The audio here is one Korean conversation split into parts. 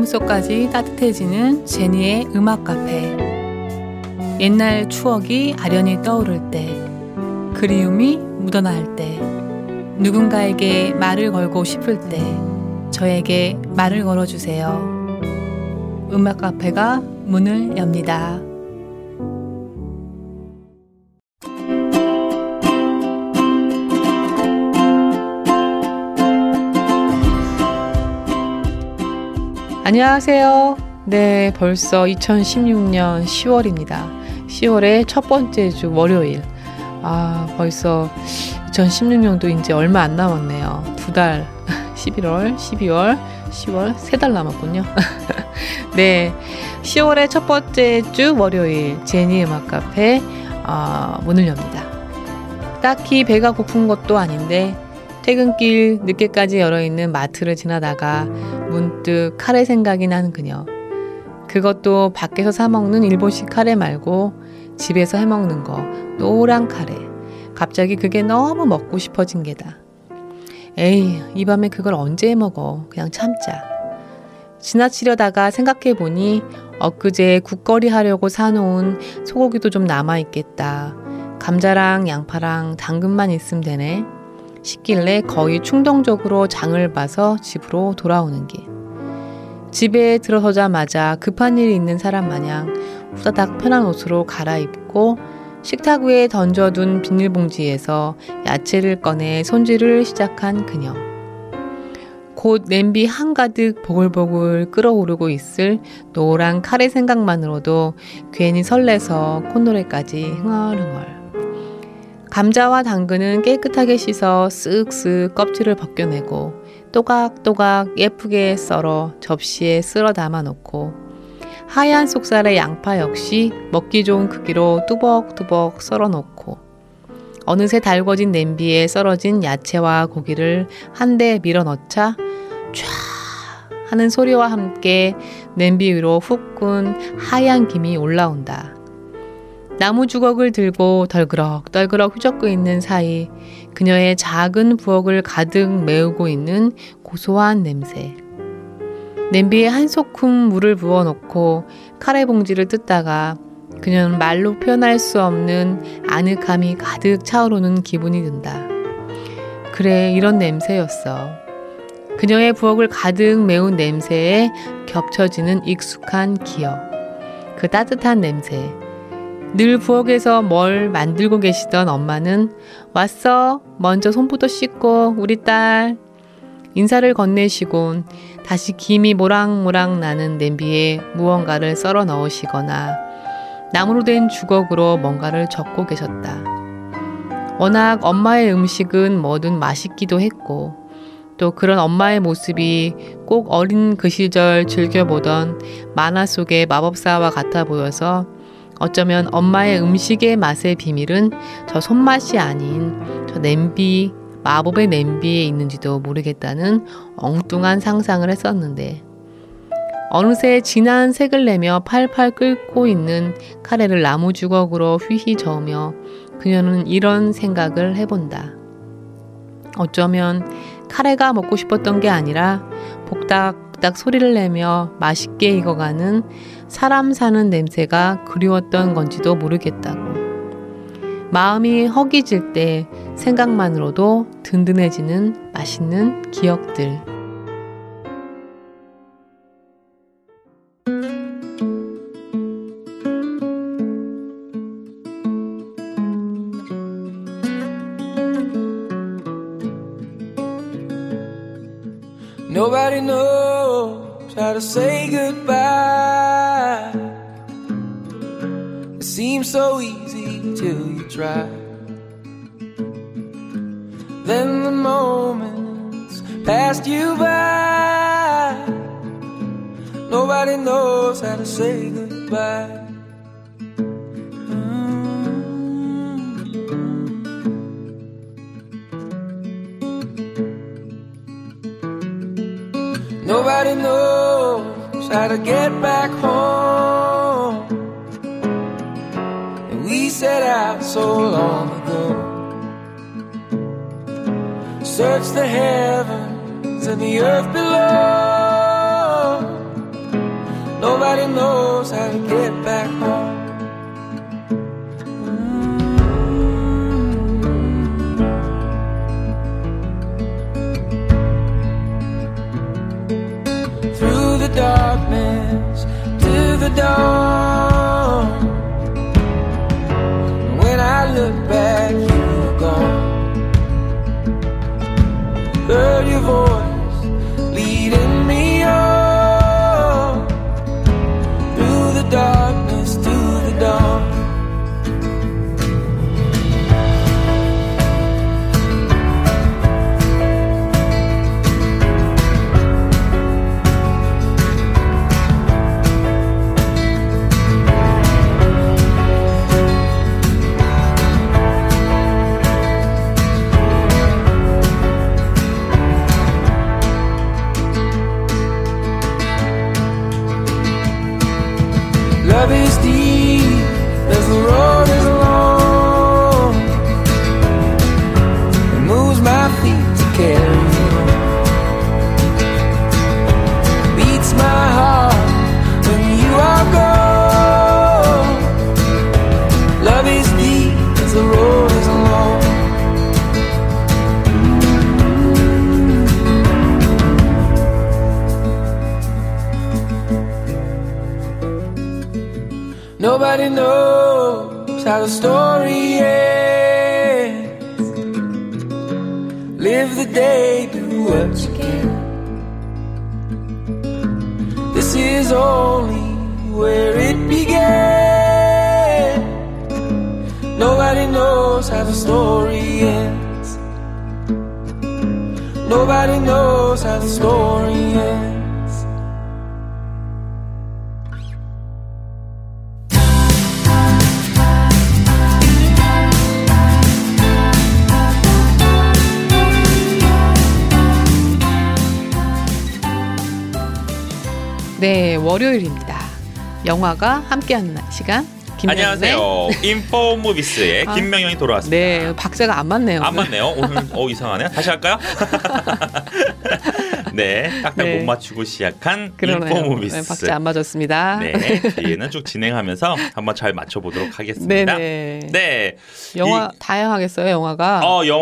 마음속까지 따뜻해지는 제니의 음악 카페. 옛날 추억이 아련히 떠오를 때, 그리움이 묻어나올 때, 누군가에게 말을 걸고 싶을 때 저에게 말을 걸어주세요. 음악 카페가 문을 엽니다. 안녕하세요. 네, 벌써 2016년 10월입니다. 10월의 첫 번째 주 월요일. 벌써 2016년도 이제 얼마 안 남았네요. 2달, 11월, 12월, 10월, 3달 남았군요. 네, 10월의 첫 번째 주 월요일 제니 음악 카페 문을 엽니다. 딱히 배가 고픈 것도 아닌데 퇴근길 늦게까지 열어있는 마트를 지나다가 문득 카레 생각이 나는 그녀. 그것도 밖에서 사 먹는 일본식 카레 말고 집에서 해먹는 거, 노란 카레. 갑자기 그게 너무 먹고 싶어진 게다. 에이, 이 밤에 그걸 언제 해먹어. 그냥 참자. 지나치려다가 생각해보니 엊그제 국거리 하려고 사놓은 소고기도 좀 남아있겠다. 감자랑 양파랑 당근만 있으면 되네. 싶길래 거의 충동적으로 장을 봐서 집으로 돌아오는 길. 집에 들어서자마자 급한 일이 있는 사람 마냥 후다닥 편한 옷으로 갈아입고 식탁 위에 던져둔 비닐봉지에서 야채를 꺼내 손질을 시작한 그녀. 곧 냄비 한가득 보글보글 끓어오르고 있을 노란 카레 생각만으로도 괜히 설레서 콧노래까지 흥얼흥얼. 감자와 당근은 깨끗하게 씻어 쓱쓱 껍질을 벗겨내고 또각또각 예쁘게 썰어 접시에 쓸어 담아놓고 하얀 속살의 양파 역시 먹기 좋은 크기로 뚜벅뚜벅 썰어놓고 어느새 달궈진 냄비에 썰어진 야채와 고기를 한데 밀어넣자 촤 하는 소리와 함께 냄비 위로 훅군 하얀 김이 올라온다. 나무 주걱을 들고 덜그럭 휘젓고 있는 사이 그녀의 작은 부엌을 가득 메우고 있는 고소한 냄새. 냄비에 한 소끔 물을 부어놓고 카레 봉지를 뜯다가 그녀는 말로 표현할 수 없는 아늑함이 가득 차오르는 기분이 든다. 그래, 이런 냄새였어. 그녀의 부엌을 가득 메운 냄새에 겹쳐지는 익숙한 기억. 그 따뜻한 냄새. 늘 부엌에서 뭘 만들고 계시던 엄마는 왔어. 먼저 손부터 씻고 우리 딸. 인사를 건네시곤 다시 김이 모락모락 나는 냄비에 무언가를 썰어 넣으시거나 나무로 된 주걱으로 뭔가를 적고 계셨다. 워낙 엄마의 음식은 뭐든 맛있기도 했고 또 그런 엄마의 모습이 꼭 어린 그 시절 즐겨보던 만화 속의 마법사와 같아 보여서 어쩌면 엄마의 음식의 맛의 비밀은 저 손맛이 아닌 저 냄비, 마법의 냄비에 있는지도 모르겠다는 엉뚱한 상상을 했었는데 어느새 진한 색을 내며 팔팔 끓고 있는 카레를 나무 주걱으로 휘휘 저으며 그녀는 이런 생각을 해본다. 어쩌면 카레가 먹고 싶었던 게 아니라 복닥복닥 소리를 내며 맛있게 익어가는 사람 사는 냄새가 그리웠던 건지도 모르겠다고. 마음이 허기질 때 생각만으로도 든든해지는 맛있는 기억들. Nobody knows how to say goodbye. It seems so easy till you try. Then the moments passed you by. Nobody knows how to say goodbye. Nobody knows how to get back home. And we set out so long ago. Search the heavens and the earth below. Nobody knows how to get back home. Through the darkness to the dawn. When I look back, you were gone. Heard your voice leading me on. Through the darkness to the dawn. Love is deep as the road is long. It moves my feet to carry on. Beats my heart when you are gone. Love is deep as the road is long. Nobody knows how the story ends. Live the day, do what you can. This is only where it began. Nobody knows how the story ends. Nobody knows how the story ends. 네, 월요일입니다. 영화가 함께하는 시간. 김명현의 안녕하세요. 인포무비스의 김명현이 돌아왔습니다. 네, 박자가 안 맞네요. 안 맞네요. 오늘 이상하네요. 다시 할까요? 네, 딱딱 네. 못 맞추고 시작한 그러네요. 인포무비스. 네, 박자 안 맞았습니다. 네, 뒤에는 쭉 진행하면서 한번 잘 맞춰보도록 하겠습니다. 네네. 네, 영화 다양하겠어요, 영화가.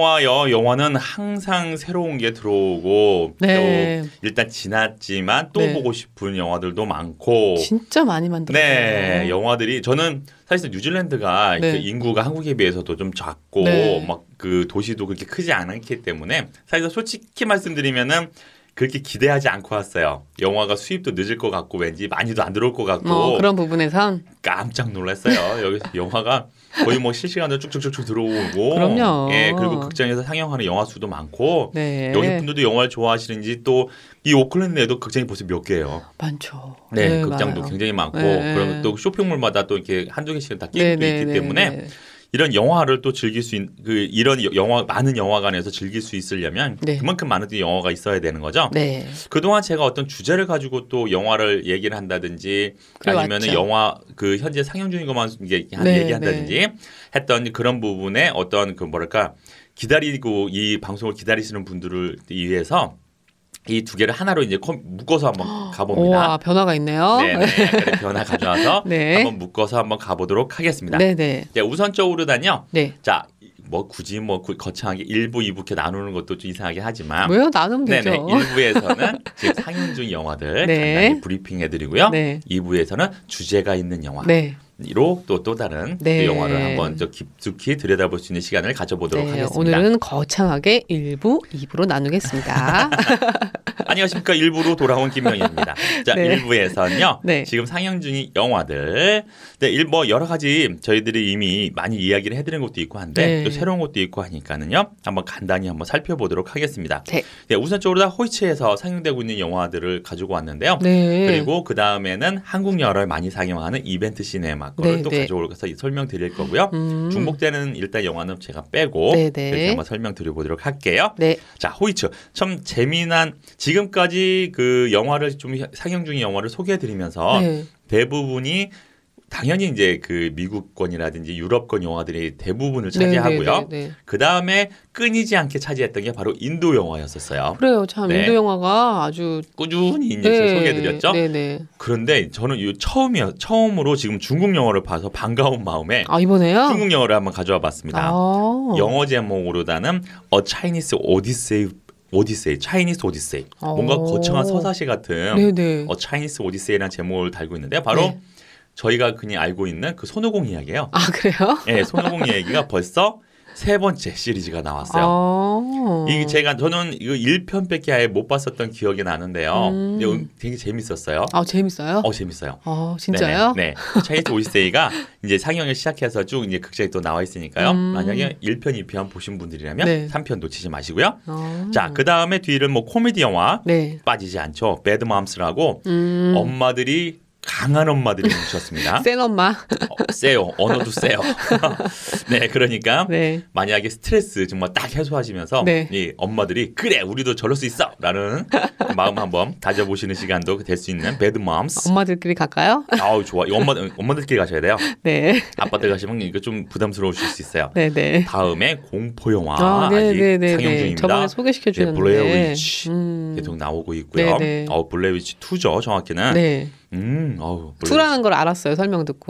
영화는 항상 새로운 게 들어오고 네. 또 일단 지났지만 또 네. 보고 싶은 영화들도 많고. 진짜 많이 만들었어요. 네, 영화들이 저는 사실 뉴질랜드가 네. 그 인구가 한국에 비해서도 좀 작고 네. 막 그 도시도 그렇게 크지 않기 때문에 사실 솔직히 말씀드리면은 그렇게 기대하지 않고 왔어요. 영화가 수입도 늦을 것 같고 왠지 많이도 안 들어올 것 같고 그런 부분에선 깜짝 놀랐어요. 여기서 영화가 거의 뭐 실시간으로 쭉쭉쭉 들어오고 그럼요. 예, 그리고 극장에서 상영하는 영화 수도 많고 네. 여기 분들도 영화를 좋아하시는지 또 이 오클랜드에도 극장이 벌써 몇 개예요. 많죠. 네, 극장도 많아요. 굉장히 많고 네. 그러면 또 쇼핑몰마다 또 이렇게 한두 개씩은 다 끼고 네, 있기 네, 때문에 네. 이런 영화를 또 즐길 수 있는 이런 영화 많은 영화관에서 즐길 수 있으려면 네. 그만큼 많은 영화가 있어야 되는 거죠. 네. 그동안 제가 어떤 주제를 가지고 또 영화를 얘기를 한다든지 아니면 그래왔죠. 영화 그 현재 상영 중인 것만 네, 얘기한다든지 했던 그런 부분에 어떤 그 뭐랄까 기다리고 이 방송을 기다리시는 분들을 위해서 이 두 개를 하나로 이제 묶어서 한번 가봅니다. 우와, 변화가 있네요. 네네. 그래 변화 가져와서 네. 한번 묶어서 한번 가보도록 하겠습니다. 네네. 네, 우선적으로는요. 네. 자, 뭐 굳이 뭐 거창하게 1부, 2부 이렇게 나누는 것도 좀 이상하게 하지만 왜요? 나누면 네네. 되죠. 1부에서는 지금 상영 중 영화들 네. 간단히 브리핑 해드리고요. 네. 2부에서는 주제가 있는 영화. 네. 로 또 다른 네. 그 영화를 한번 좀 깊숙이 들여다볼 수 있는 시간을 가져보도록 네, 하겠습니다. 오늘은 거창하게 1부, 2부로 나누겠습니다. 안녕하십니까. 1부로 돌아온 김명희입니다. 자, 네. 1부에서는요. 네. 지금 상영 중인 영화들. 네, 뭐 여러 가지 저희들이 이미 많이 이야기를 해드린 것도 있고 한데 네. 또 새로운 것도 있고 하니까는요. 한번 간단히 한번 살펴보도록 하겠습니다. 네. 네, 우선적으로 다 호이츠에서 상영되고 있는 영화들을 가지고 왔는데요. 네. 그리고 그 다음에는 한국 영화를 많이 상영하는 이벤트 시네마 거를 네, 또 네. 가져올서 설명드릴 거고요. 중복되는 일단 영화는 제가 빼고 네, 네. 이렇게 한번 설명드려보도록 할게요. 네. 자, 호이츠 참 재미난 지금까지 그 영화를 좀 상영 중인 영화를 소개해드리면서 네. 대부분이 당연히 이제 그 미국권이라든지 유럽권 영화들이 대부분을 차지하고요. 네. 그 다음에 끊이지 않게 차지했던 게 바로 인도 영화였었어요. 그래요. 참 네. 인도 영화가 아주 꾸준히 이제 소개해드렸죠. 네네. 그런데 저는 이 처음으로 지금 중국 영화를 봐서 반가운 마음에 아 이번에요? 중국 영화를 한번 가져와 봤습니다. 아. 영어 제목으로다는 A Chinese Odyssey, 차이니스 오디세이. 뭔가 거창한 서사시 같은 네네. A Chinese Odyssey라는 제목을 달고 있는데 바로 네. 저희가 그냥 알고 있는 그 손오공 이야기예요. 아 그래요? 네, 손오공 이야기가 벌써 3번째 시리즈가 나왔어요. 이게 저는 이거 1편밖에 아예 못 봤었던 기억이 나는데요. 근데 되게 재밌었어요. 아 재밌어요? 재밌어요. 진짜요? 네. 차이니스 오디세이가 이제 상영을 시작해서 쭉 이제 극장에 또 나와 있으니까요. 만약에 1편, 2편 보신 분들이라면 네. 3편 놓치지 마시고요. 자, 그 다음에 뒤를 뭐 코미디 영화 네. 빠지지 않죠. 배드맘스라고 엄마들이 강한 엄마들이 뭉쳤습니다. 센 엄마. 세요. 언어도 세요. 네, 그러니까 네. 만약에 스트레스 정말 딱 해소하시면서 네. 이 엄마들이 그래 우리도 저럴 수 있어라는 마음 한번 다져보시는 시간도 될 수 있는 배드맘스. 엄마들끼리 갈까요? 아우 좋아. 이거 엄마들끼리 가셔야 돼요. 네. 아빠들 가시면 이거 좀 부담스러우실 수 있어요. 네네. 다음에 공포 영화 아직 네네네. 상영 중입니다. 저번에 소개시켜 주셨는데. 블레어 위치 계속 나오고 있고요. 네네. 블레어 위치 2죠 정확히는. 네. 투라는 걸 알았어요. 설명 듣고.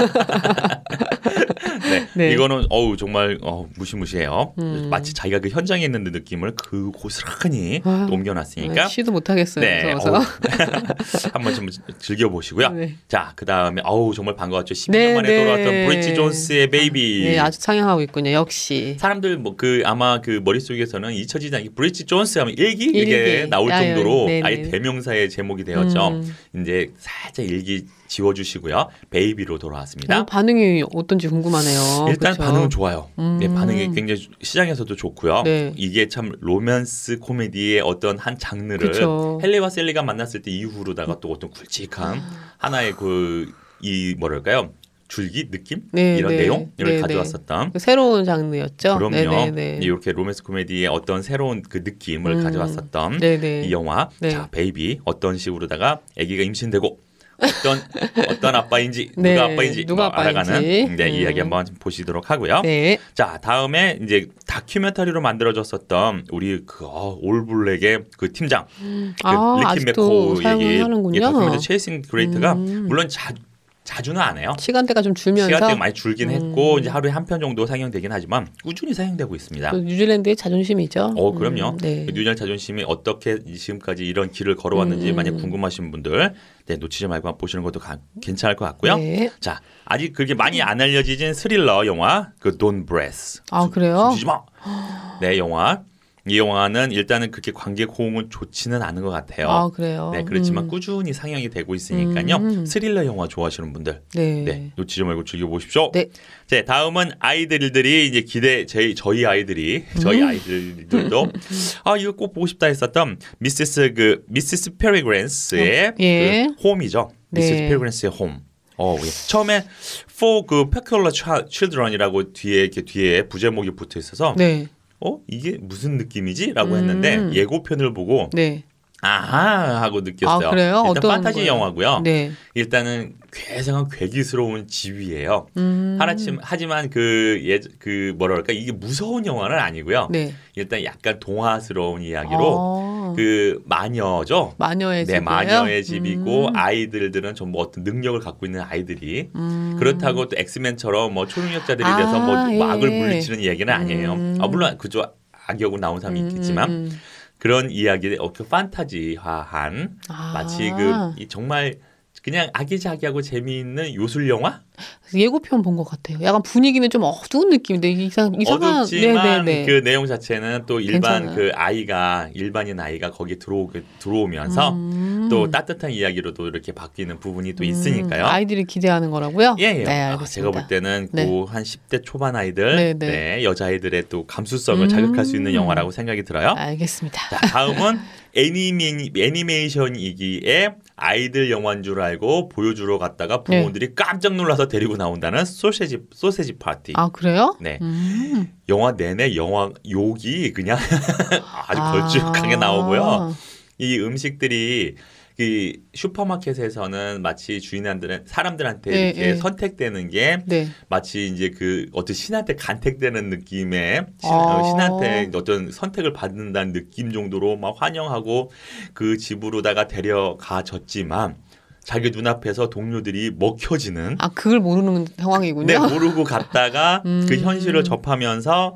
네. 이거는 정말 무시무시해요. 마치 자기가 그 현장에 있는 느낌을 그 고스란히 또 옮겨놨으니까. 시도 못하겠어요. 네. 한번 좀 즐겨보시고요. 네. 자, 그 다음에 정말 반가웠죠. 12년 만에 돌아왔던 브리치 존스의 베이비. 네, 아주 상영하고 있군요. 역시. 사람들 아마 그 머릿속에서는 잊혀지지 않게 브리치 존스 하면 일기 이게 나올 정도로 아예 대명사의 제목이 되었죠. 이제 살짝 일기 지워주시고요. 베이비로 돌아왔습니다. 반응이 어떤지 궁금하네요. 일단 그쵸? 반응은 좋아요. 네, 반응이 굉장히 시장에서도 좋고요. 네. 이게 참 로맨스 코미디의 어떤 한 장르를 그쵸. 헨리와 셀리가 만났을 때 이후로다가 또 어떤 굵직한 하나의 뭐랄까요? 줄기 느낌 이런 내용을 가져왔었던 새로운 장르였죠. 그럼요. 이렇게 로맨스 코미디의 어떤 새로운 그 느낌을 가져왔었던 이 영화. 자, 베이비 어떤 식으로다가 아기가 임신되고 어떤 아빠인지 누가 알아가는 이야기 한번 보시도록 하고요. 네. 자, 다음에 이제 다큐멘터리로 만들어졌었던 우리 그 올블랙의 그 팀장 리키 메코 얘기. 다큐멘터리 체이싱 그레이트가 물론 자주는 안 해요. 시간대가 좀 줄면서 시간대가 많이 줄긴 했고 이제 하루에 한 편 정도 상영되긴 하지만 꾸준히 상영되고 있습니다. 뉴질랜드의 자존심이죠. 그럼요. 뉴질랜드 자존심이 어떻게 지금까지 이런 길을 걸어왔는지 만약 궁금하신 분들 놓치지 말고 보시는 것도 괜찮을 것 같고요. 네. 자, 아직 그렇게 많이 안 알려진 스릴러 영화 Don't Breath. 그래요? 숨지지 마. 네, 영화. 이 영화는 일단은 그렇게 관객 호응은 좋지는 않은 것 같아요. 그래요? 네, 그렇지만 꾸준히 상영이 되고 있으니까요. 스릴러 영화 좋아하시는 분들, 놓치지 말고 즐겨보십시오. 네. 자, 다음은 아이들이 이제 저희 아이들도 이거 꼭 보고 싶다 했었던 미시스 페리그랜스의 그 홈이죠. 미시스 페리그랜스의 홈. 처음에 For 그 Peculiar Children이라고 뒤에 부제목이 붙어 있어서. 이게 무슨 느낌이지? 라고 했는데 예고편을 보고 아하 하고 느꼈어요. 그래요? 일단 어떤 판타지 거예요? 영화고요. 일단은 굉장한 괴기스러운 지위예요. 하지만 뭐랄까 이게 무서운 영화는 아니고요. 일단 약간 동화스러운 이야기로 그 마녀죠. 마녀의 집이에요? 마녀의 집이고 아이들은 좀 어떤 능력을 갖고 있는 아이들이 그렇다고 또 엑스맨처럼 초능력자들이 돼서 악을 물리치는 이야기는 아니에요. 물론 그죠 악역으로 나온 사람이 있겠지만 그런 이야기를 판타지화한 마치 정말 그냥 아기자기하고 재미있는 요술 영화? 예고편 본 것 같아요. 약간 분위기는 좀 어두운 느낌인데 이상한 어둡지만 그 내용 자체는 또 일반인 아이가 거기 들어오면서 또 따뜻한 이야기로도 이렇게 바뀌는 부분이 또 있으니까요. 아이들이 기대하는 거라고요? 예. 네, 알겠습니다. 제가 볼 때는 한 10대 초반 아이들, 여자아이들의 또 감수성을 자극할 수 있는 영화라고 생각이 들어요. 알겠습니다. 자, 다음은 애니메이션이기에 아이들 영화인 줄 알고 보여주러 갔다가 부모들이 깜짝 놀라서 데리고 나온다는 소세지 파티. 그래요? 네. 영화 내내 욕이 그냥 아주 걸쭉하게 나오고요. 이 음식들이 그 슈퍼마켓에서는 마치 주인한테는 사람들한테 네, 이렇게 네. 선택되는 게 네. 마치 이제 그 어떤 신한테 간택되는 느낌의 아. 신한테 어떤 선택을 받는다는 느낌 정도로 막 환영하고 그 집으로다가 데려가졌지만 자기 눈앞에서 동료들이 먹혀지는 아, 그걸 모르는 상황이군요. 네, 모르고 갔다가 그 현실을 접하면서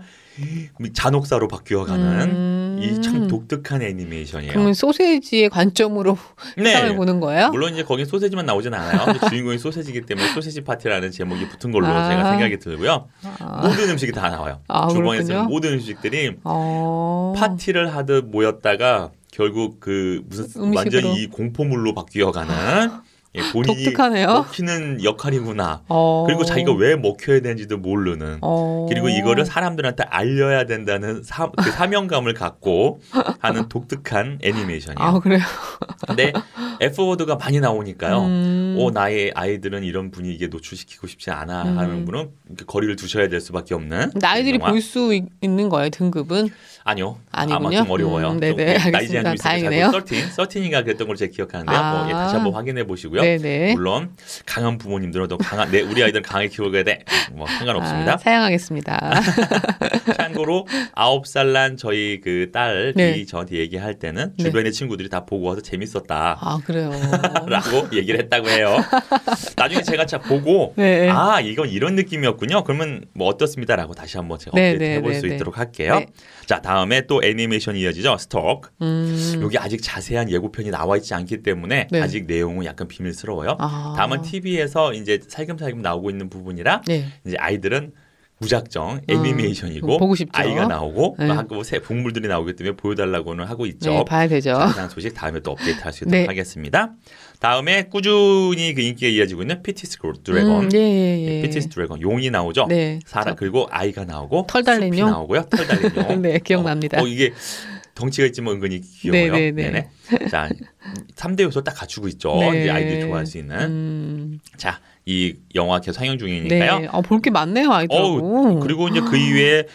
잔혹사로 바뀌어가는 이 참 독특한 애니메이션이에요. 그러면 소세지의 관점으로 네. 세상을 보는 거예요? 물론 이제 거긴 소세지만 나오진 않아요. 근데 주인공이 소세지이기 때문에 소세지 파티라는 제목이 붙은 걸로 아. 제가 생각이 들고요. 아. 모든 음식이 다 나와요. 아, 주방에 그렇군요. 쓰는 모든 음식들이 어. 파티를 하듯 모였다가 결국 그 무슨 음식으로. 완전 히 공포물로 바뀌어가는 예, 본인이 독특하네요. 먹히는 역할이구나. 어. 그리고 자기가 왜 먹혀야 되는지도 모르는. 어. 그리고 이거를 사람들한테 알려야 된다는 그 사명감을 갖고 하는 독특한 애니메이션이에요. 아, 그래요? 근데 F워드가 많이 나오니까요. 음. 나의 아이들은 이런 분위기에 노출시키고 싶지 않아 하는 분은 이렇게 거리를 두셔야 될 수밖에 없는. 근데 아이들이 영화. 볼 수 있는 거예요, 등급은? 아니요. 아니군요. 아마 좀 어려워요. 네네, 좀 나이 알겠습니다. 제한도 있어서 다행이네요. 13인가 그랬던 걸로 제가 기억하는데요. 아. 예, 다시 한번 확인해 보시고요. 네네. 물론 강한 부모님들은 더 강한 우리 아이들은 강하게 키워야 돼. 뭐 상관없습니다. 아, 사양하겠습니다. 참고로 9살 난 저희 그 딸이 네. 저한테 얘기할 때는 네. 주변의 친구들이 다 보고 와서 재밌었다. 아, 그래요. 라고 얘기를 했다고 해요. 나중에 제가 보고 네. 아 이건 이런 느낌이었군요. 그러면 뭐 어떻습니다라고 다시 한번 제가 네, 업데이트 네, 해볼 네, 수 네. 있도록 할게요. 네. 자 다음에 또 애니메이션이 이어지죠. 스톡. 여기 아직 자세한 예고편이 나와 있지 않기 때문에 네. 아직 내용은 약간 비밀스러워요. 아. 다만 TV에서 이제 살금살금 나오고 있는 부분이라 네. 이제 아이들은 무작정 애니메이션이고 보고 싶죠. 아이가 나오고 네. 또 새 동물들이 나오기 때문에 보여달라고는 하고 있죠. 네, 봐야 되죠. 자세한 소식 다음에 또 업데이트할 수 있도록 네. 하겠습니다. 다음에 꾸준히 그 인기가 이어지고 있는 피티스 드래곤. 예. 피티스 드래곤 용이 나오죠. 네. 사람 그리고 아이가 나오고 털 달린 숲이 용? 나오고요. 털 달린 용. 네, 기억납니다. 이게 덩치가 있지만 은근히 귀여워요. 네. 네네. 자, 3대 요소 딱 갖추고 있죠. 네. 이제 아이들이 좋아할 수 있는. 자, 이 영화 계속 상영 중이니까요. 네. 볼 게 많네요, 아이들하고. 그리고 이제 그 이외에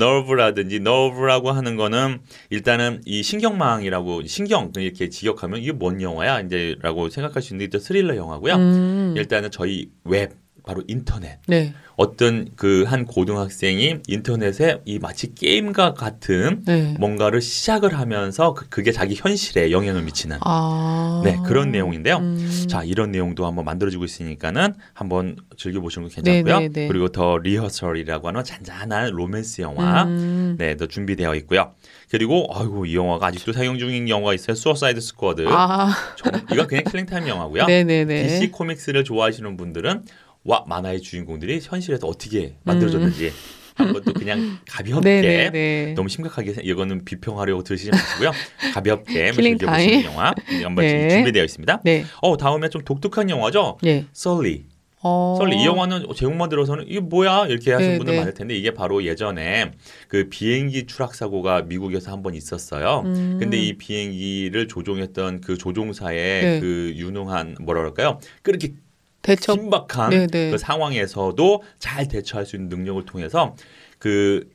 너브라고 하는 거는 일단은 이 신경망이라고 신경 이렇게 직역하면 이게 뭔 영화야 이제라고 생각할 수 있는데 또 스릴러 영화고요. 일단은 저희 웹 바로 인터넷. 네. 어떤 그 한 고등학생이 인터넷에 이 마치 게임과 같은 네. 뭔가를 시작을 하면서 그게 자기 현실에 영향을 미치는 아. 네 그런 내용인데요. 자 이런 내용도 한번 만들어지고 있으니까는 한번 즐겨보시는 거 괜찮고요. 네. 그리고 더 리허설이라고 하는 잔잔한 로맨스 영화 네, 더 준비되어 있고요. 그리고 아이고 이 영화가 아직도 상영 중인 영화가 있어요. 수어사이드 스쿼드. 이건 그냥 킬링타임 영화고요. 네네네. DC 코믹스를 좋아하시는 분들은 만화의 주인공들이 현실에서 어떻게 만들어졌는지 한번 또 그냥 가볍게 네네네. 너무 심각하게 이거는 비평하려고 들으시지 마시고요. 가볍게 킬링 즐겨보시는 타임. 영화 한번 네. 준비되어 있습니다. 네. 다음에 좀 독특한 영화죠. 네. 썰리. 썰리 이 영화는 제목만 들어서는 이게 뭐야 이렇게 하시는 분들 많을 텐데 이게 바로 예전에 그 비행기 추락 사고가 미국에서 한 번 있었어요. 근데 이 비행기를 조종했던 그 조종사의 네. 그 유능한 뭐라 그럴까요? 그렇게 대처. 긴박한 네네. 그 상황에서도 잘 대처할 수 있는 능력을 통해서 그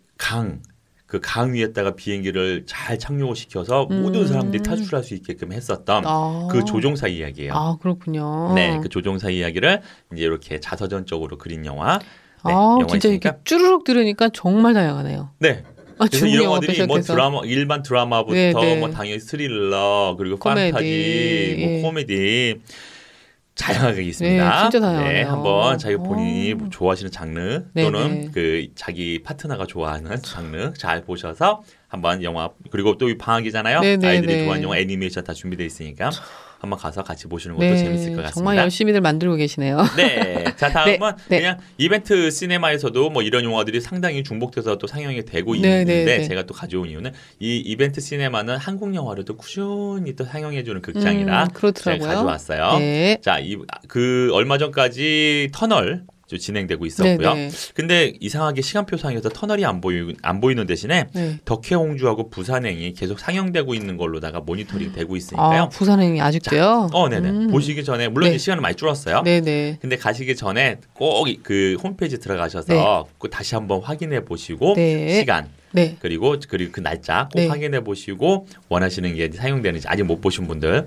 강 위에다가 비행기를 잘 착륙을 시켜서 모든 사람들이 탈출할 수 있게끔 했었던 그 조종사 이야기예요. 아, 그렇군요. 네, 그 조종사 이야기를 이제 이렇게 자서전적으로 그린 영화. 네, 진짜 이렇게 쭈르륵 들으니까 정말 다양하네요. 네. 그래서 이 영화들이 뭐 드라마 일반 드라마부터 네네. 뭐 당연히 스릴러 그리고 코미디, 판타지, 뭐 코미디 다양하게 있습니다. 네, 진짜 다양해요. 네, 한번 자기 본인이 좋아하시는 장르 또는 네네. 그 자기 파트너가 좋아하는 장르 잘 보셔서 한번 영화 그리고 또 방학이잖아요. 네네네. 아이들이 좋아하는 영화 애니메이션 다 준비되어 있으니까 한번 가서 같이 보시는 것도 네, 재밌을 것 같습니다. 정말 열심히들 만들고 계시네요. 네. 자, 다음은 네. 그냥 이벤트 시네마에서도 뭐 이런 영화들이 상당히 중복돼서 또 상영이 되고 있는데 네. 제가 또 가져온 이유는 이 이벤트 시네마는 한국 영화를 또 꾸준히 또 상영해주는 극장이라 그렇더라고요. 제가 가져왔어요. 네. 자, 그 얼마 전까지 터널 진행되고 있었고요. 네네. 근데 이상하게 시간표상에서 터널이 안 보이는 대신에 네. 덕혜옹주하고 부산행이 계속 상영되고 있는 걸로다가 모니터링 되고 있으니까요. 부산행이 아직도요? 네네. 보시기 전에 물론 네. 이제 시간은 많이 줄었어요. 네네. 근데 가시기 전에 꼭 그 홈페이지 들어가셔서 네. 그 다시 한번 확인해 보시고 네. 시간 네. 그리고 그 날짜 꼭 네. 확인해 보시고 원하시는 게 사용되는지 아직 못 보신 분들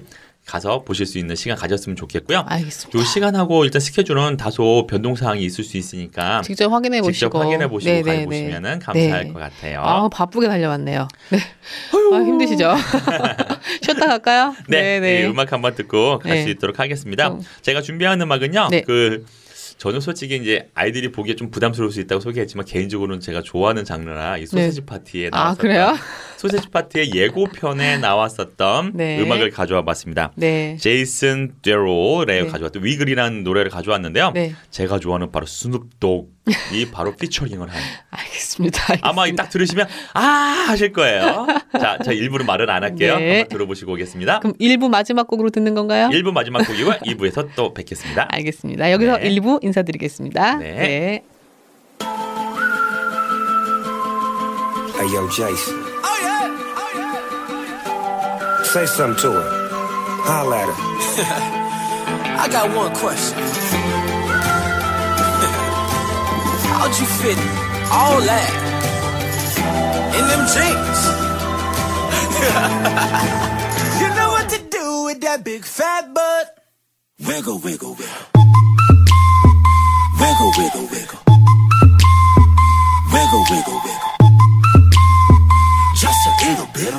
가서 보실 수 있는 시간 가졌으면 좋겠고요. 알겠습니다. 이 시간하고 일단 스케줄은 다소 변동사항이 있을 수 있으니까 직접 확인해 보시고 가보시면 감사할 것 같아요. 아, 바쁘게 달려왔네요. 네. 아, 힘드시죠? 쉬었다 갈까요? 네, 음악 한번 듣고 갈 수 있도록 하겠습니다. 제가 준비한 음악은요. 저는 솔직히 이제 아이들이 보기에 좀 부담스러울 수 있다고 소개했지만 개인적으로는 제가 좋아하는 장르라 이 소세지 파티에 나왔었던 그래요? 소세지 파티의 예고편에 나왔었던 음악을 가져와 봤습니다. 제이슨 데롤에 가져왔던 위글이라는 노래를 가져왔는데요. 제가 좋아하는 바로 스눕독이 바로 피처링을 한. 알겠습니다. 아마 딱 들으시면 하실 거예요. 자, 1부는 말은 안 할게요. 한번 들어보시고 오겠습니다. 그럼 1부 마지막 곡으로 듣는 건가요? 1부 마지막 곡이고 2부에서 또 뵙겠습니다. 알겠습니다. 여기서 1부 인사드리겠습니다. Hey, yo, Jason. Oh yeah. Say something to her. Holla at her. I got one question. How'd you fit all that in them jeans? You know what to do with that big fat butt. Wiggle, wiggle, wiggle. Wiggle, wiggle, wiggle. Wiggle, wiggle, wiggle. Just a little bit.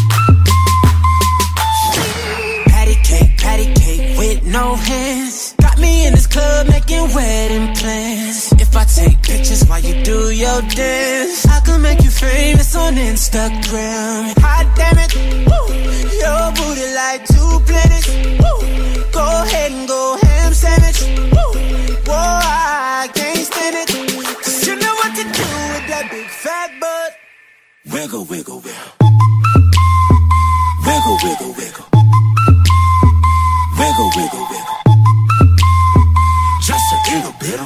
Patty cake with no hands. Got me in this club making wedding plans. If I take pictures while you do your dance, I can make you famous on Instagram. Hot damn it, woo. Your booty like 2 planets. Woo. Go ahead and go ham sandwich. Woo. Whoa, I can't stand it. 'Cause you know what to do with that big fat butt. Wiggle, wiggle, wiggle. Wiggle, wiggle, wiggle. Wiggle, wiggle, wiggle. Just a little bit.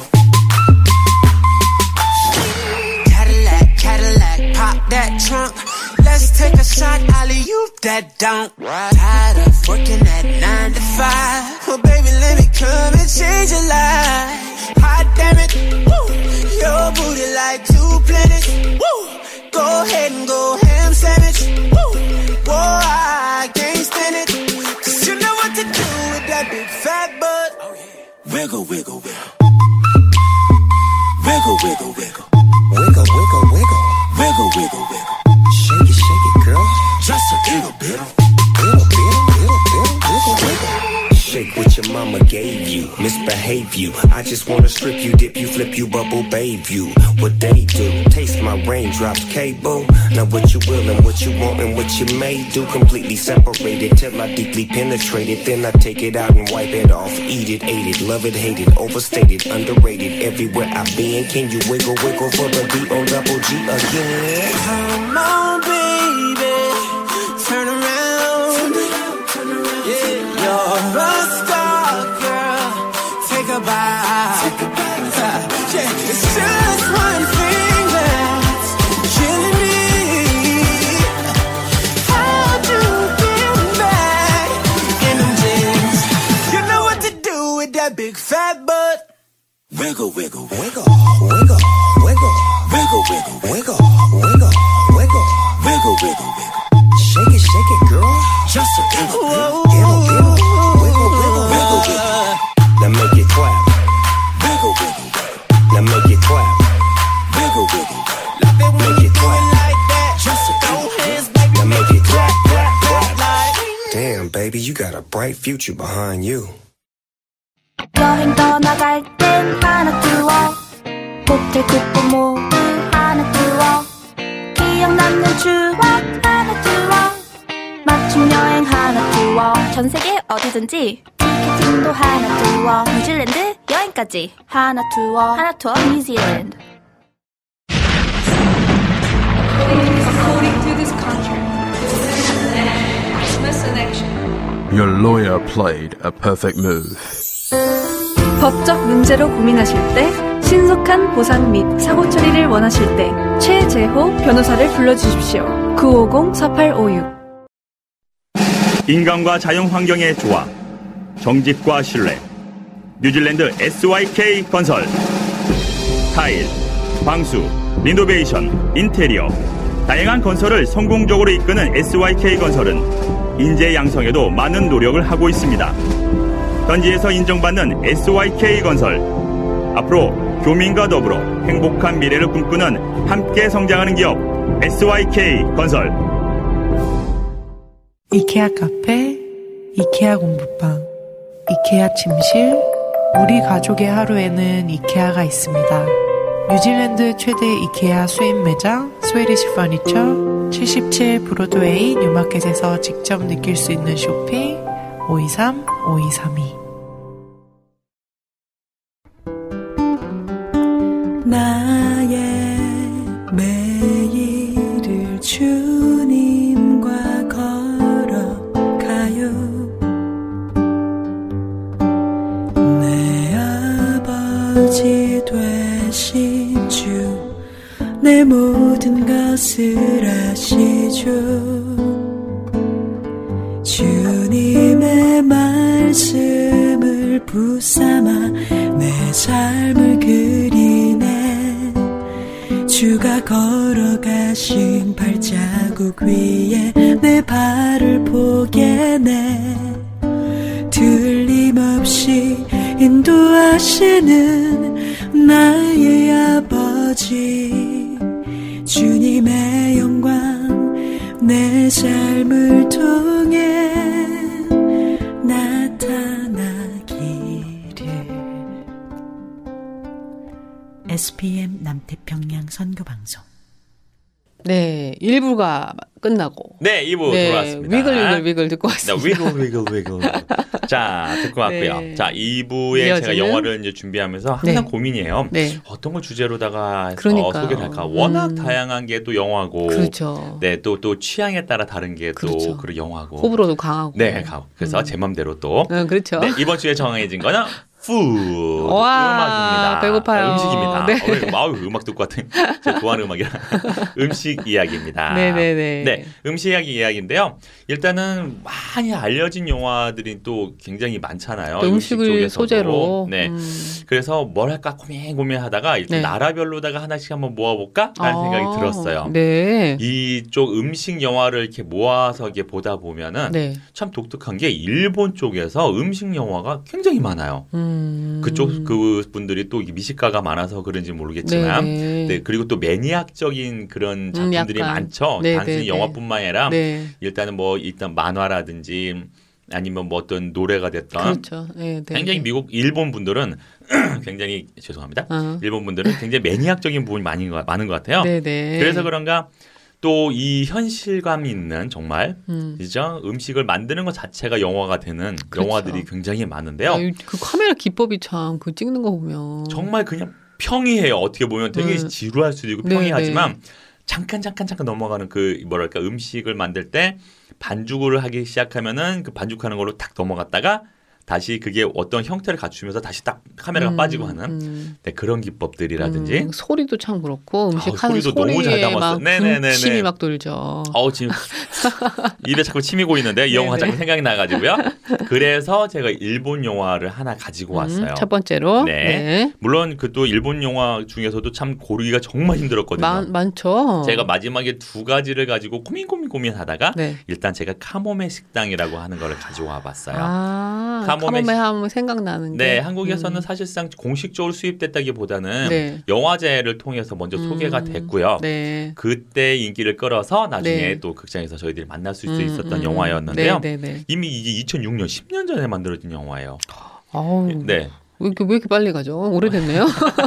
Cadillac, pop that trunk. Let's take a shot, alley-oop that dunk. Tired of working at 9 to 5. Well, baby, let me come and change your life. Hot damn it, woo. Your booty like 2 planets. Woo. Go ahead and go ham sandwich. Woo. Whoa, I can't stand it. 'Cause you know what to do with that big fat butt. Wiggle, wiggle, wiggle. Wiggle, wiggle, wiggle. Wiggle, wiggle, wiggle. Wiggle, wiggle, wiggle. Shake it, girl. Just a little bit. Little, wiggle, wiggle. Shake what your mama gave you, misbehave you. I just wanna strip you, dip you, flip you, bubble bathe you. What they do, taste my raindrops, cable. Now what you will and what you want and what you may do. Completely separated till I deeply penetrate it. Then I take it out and wipe it off. Eat it, ate it, love it, hate it. Overstated, underrated. Everywhere I've been, can you wiggle, wiggle for the D-O-double-G again? Come on, baby. Turn around. Yeah, you're a star, girl. Take a bite. Yeah, it's just one thing that's killing me. How'd you get back in them jeans? You know what to do with that big fat butt. Wiggle, wiggle, wiggle. Wiggle, wiggle, Wiggle, wiggle, wiggle, wiggle, wiggle. wiggle, wiggle, wiggle. Shake it, girl. Just a little bit. Wiggle, wiggle, wiggle, Wiggle, wiggle. Now make it clap. Wiggle, wiggle, wiggle. Now make it clap. Wiggle, wiggle, wiggle. Love it when you do it like that. Just a throw hands, baby. Now make it clap, clap, clap. Like. Damn, baby, you got a bright future behind you. 여행 떠나갈 땐 하나 두어 호텔 쿠폰 모두 하나 두어 기억 남는 추억 하나 두어 맞춤 여행 하나 두어 전 세계 어디든지 티켓팅도 하나 두어 뉴질랜드 여행까지 하나 투어 뉴질랜드. According to this contract, Christmas election. Your lawyer played a perfect move. 법적 문제로 고민하실 때, 신속한 보상 및 사고 처리를 원하실 때 최재호 변호사를 불러주십시오. 950-4856. 인간과 자연 환경의 조화, 정직과 신뢰. 뉴질랜드 SYK 건설. 타일, 방수, 리노베이션, 인테리어. 다양한 건설을 성공적으로 이끄는 SYK 건설은 인재 양성에도 많은 노력을 하고 있습니다. 던지에서 인정받는 SYK건설. 앞으로 교민과 더불어 행복한 미래를 꿈꾸는 함께 성장하는 기업 SYK건설. 이케아 카페, 이케아 공부방, 이케아 침실, 우리 가족의 하루에는 이케아가 있습니다. 뉴질랜드 최대 이케아 수입 매장 스웨디시 퍼니처 77 브로드웨이 뉴마켓에서 직접 느낄 수 있는 쇼핑 523-5232. 나의 매일을 주님과 걸어가요. 내 아버지 되신 주 내 모든 것을 아시죠. 주님의 말씀을 붙삼아 내 삶을 그리네. 주가 걸어가신 발자국 위에 내 발을 포개네. 틀림없이 인도하시는 나의 아버지. 주님의 영광 내 삶을 통해 나타나기를. SPM 남태평양 선교방송. 네, 1부가 끝나고. 네, 2부 네, 돌아왔습니다. 위글 듣고 왔습니다. 위글. 자, 듣고 왔고요. 네. 자, 2부에 이어지는? 제가 영화를 이제 준비하면서 항상 네. 고민이에요. 네. 어떤 걸 주제로다가 해서 그러니까요. 소개를 할까? 워낙 다양한 게 또 영화고. 그렇죠. 네, 또 취향에 따라 다른 게 또 그렇죠. 그리고 영화고. 호불호도 강하고. 네, 강하고. 그래서 제 맘대로 또. 그렇죠. 네, 이번 주에 정해진 거는 푸드 와, 음악입니다. 배고파요. 음식입니다. 네. 음악 듣고 같은 제가 좋아하는 음악이라 음식 이야기입니다. 네네네. 네, 음식 이야기인데요. 일단은 많이 알려진 영화들이 또 굉장히 많잖아요. 음식을 쪽에서도. 소재로. 네. 그래서 뭘 할까 고민하다가 일단 네. 나라별로다가 하나씩 한번 모아볼까라는 생각이 들었어요. 네. 이쪽 음식 영화를 이렇게 모아서 이렇게 보다 보면은 네. 참 독특한 게 일본 쪽에서 음식 영화가 굉장히 많아요. 그쪽 그 분들이 또 미식가가 많아서 그런지 모르겠지만, 네, 그리고 또 매니악적인 그런 작품들이 약간. 많죠. 네, 단순히 네, 영화뿐만 아니라 네. 일단은 뭐 일단 만화라든지 아니면 뭐 어떤 노래가 됐던 그렇죠. 네, 네, 굉장히 네. 일본 분들은 굉장히 죄송합니다. 일본 분들은 굉장히 매니악적인 부분이 많은 것 같아요. 네, 네. 그래서 그런가. 또 이 현실감이 있는 정말 그죠? 음식을 만드는 것 자체가 영화가 되는 그렇죠. 영화들이 굉장히 많은데요. 그 카메라 기법이 참 그 찍는 거 보면 정말 그냥 평이해요. 어떻게 보면 되게 지루할 수도 있고 네, 평이하지만 잠깐 넘어가는 그 뭐랄까 음식을 만들 때 반죽을 하기 시작하면은 그 반죽하는 걸로 딱 넘어갔다가 다시 그게 어떤 형태를 갖추면서 다시 딱 카메라가 빠지고 하는 네, 그런 기법들이라든지 소리도 참 그렇고 음식 하는 소리도 너무 잘 소리에 담았어. 막 네네네네. 군침이 막 돌죠. 지금 입에 자꾸 침이 고이는데 이 영화가 자꾸 생각이 나가지고요. 그래서 제가 일본 영화를 하나 가지고 왔어요. 첫 번째로. 네. 네. 물론 그 또 일본 영화 중에서도 참 고르기가 정말 힘들었거든요. 많죠. 제가 마지막에 두 가지를 가지고 고민하다가 네. 일단 제가 카모메 식당이라고 하는 거를 가지고 와봤어요. 카모메 하면 생각나는 게. 네, 한국에서는 사실상 공식적으로 수입됐다기보다는 네. 영화제를 통해서 먼저 소개가 됐고요. 네. 그때 인기를 끌어서 나중에 네. 또 극장에서 저희들이 만날 수 있었던 영화였는데요. 네. 이미 이게 2006년 10년 전에 만들어진 영화예요. 네. 왜 이렇게 빨리 가죠? 오래됐네요.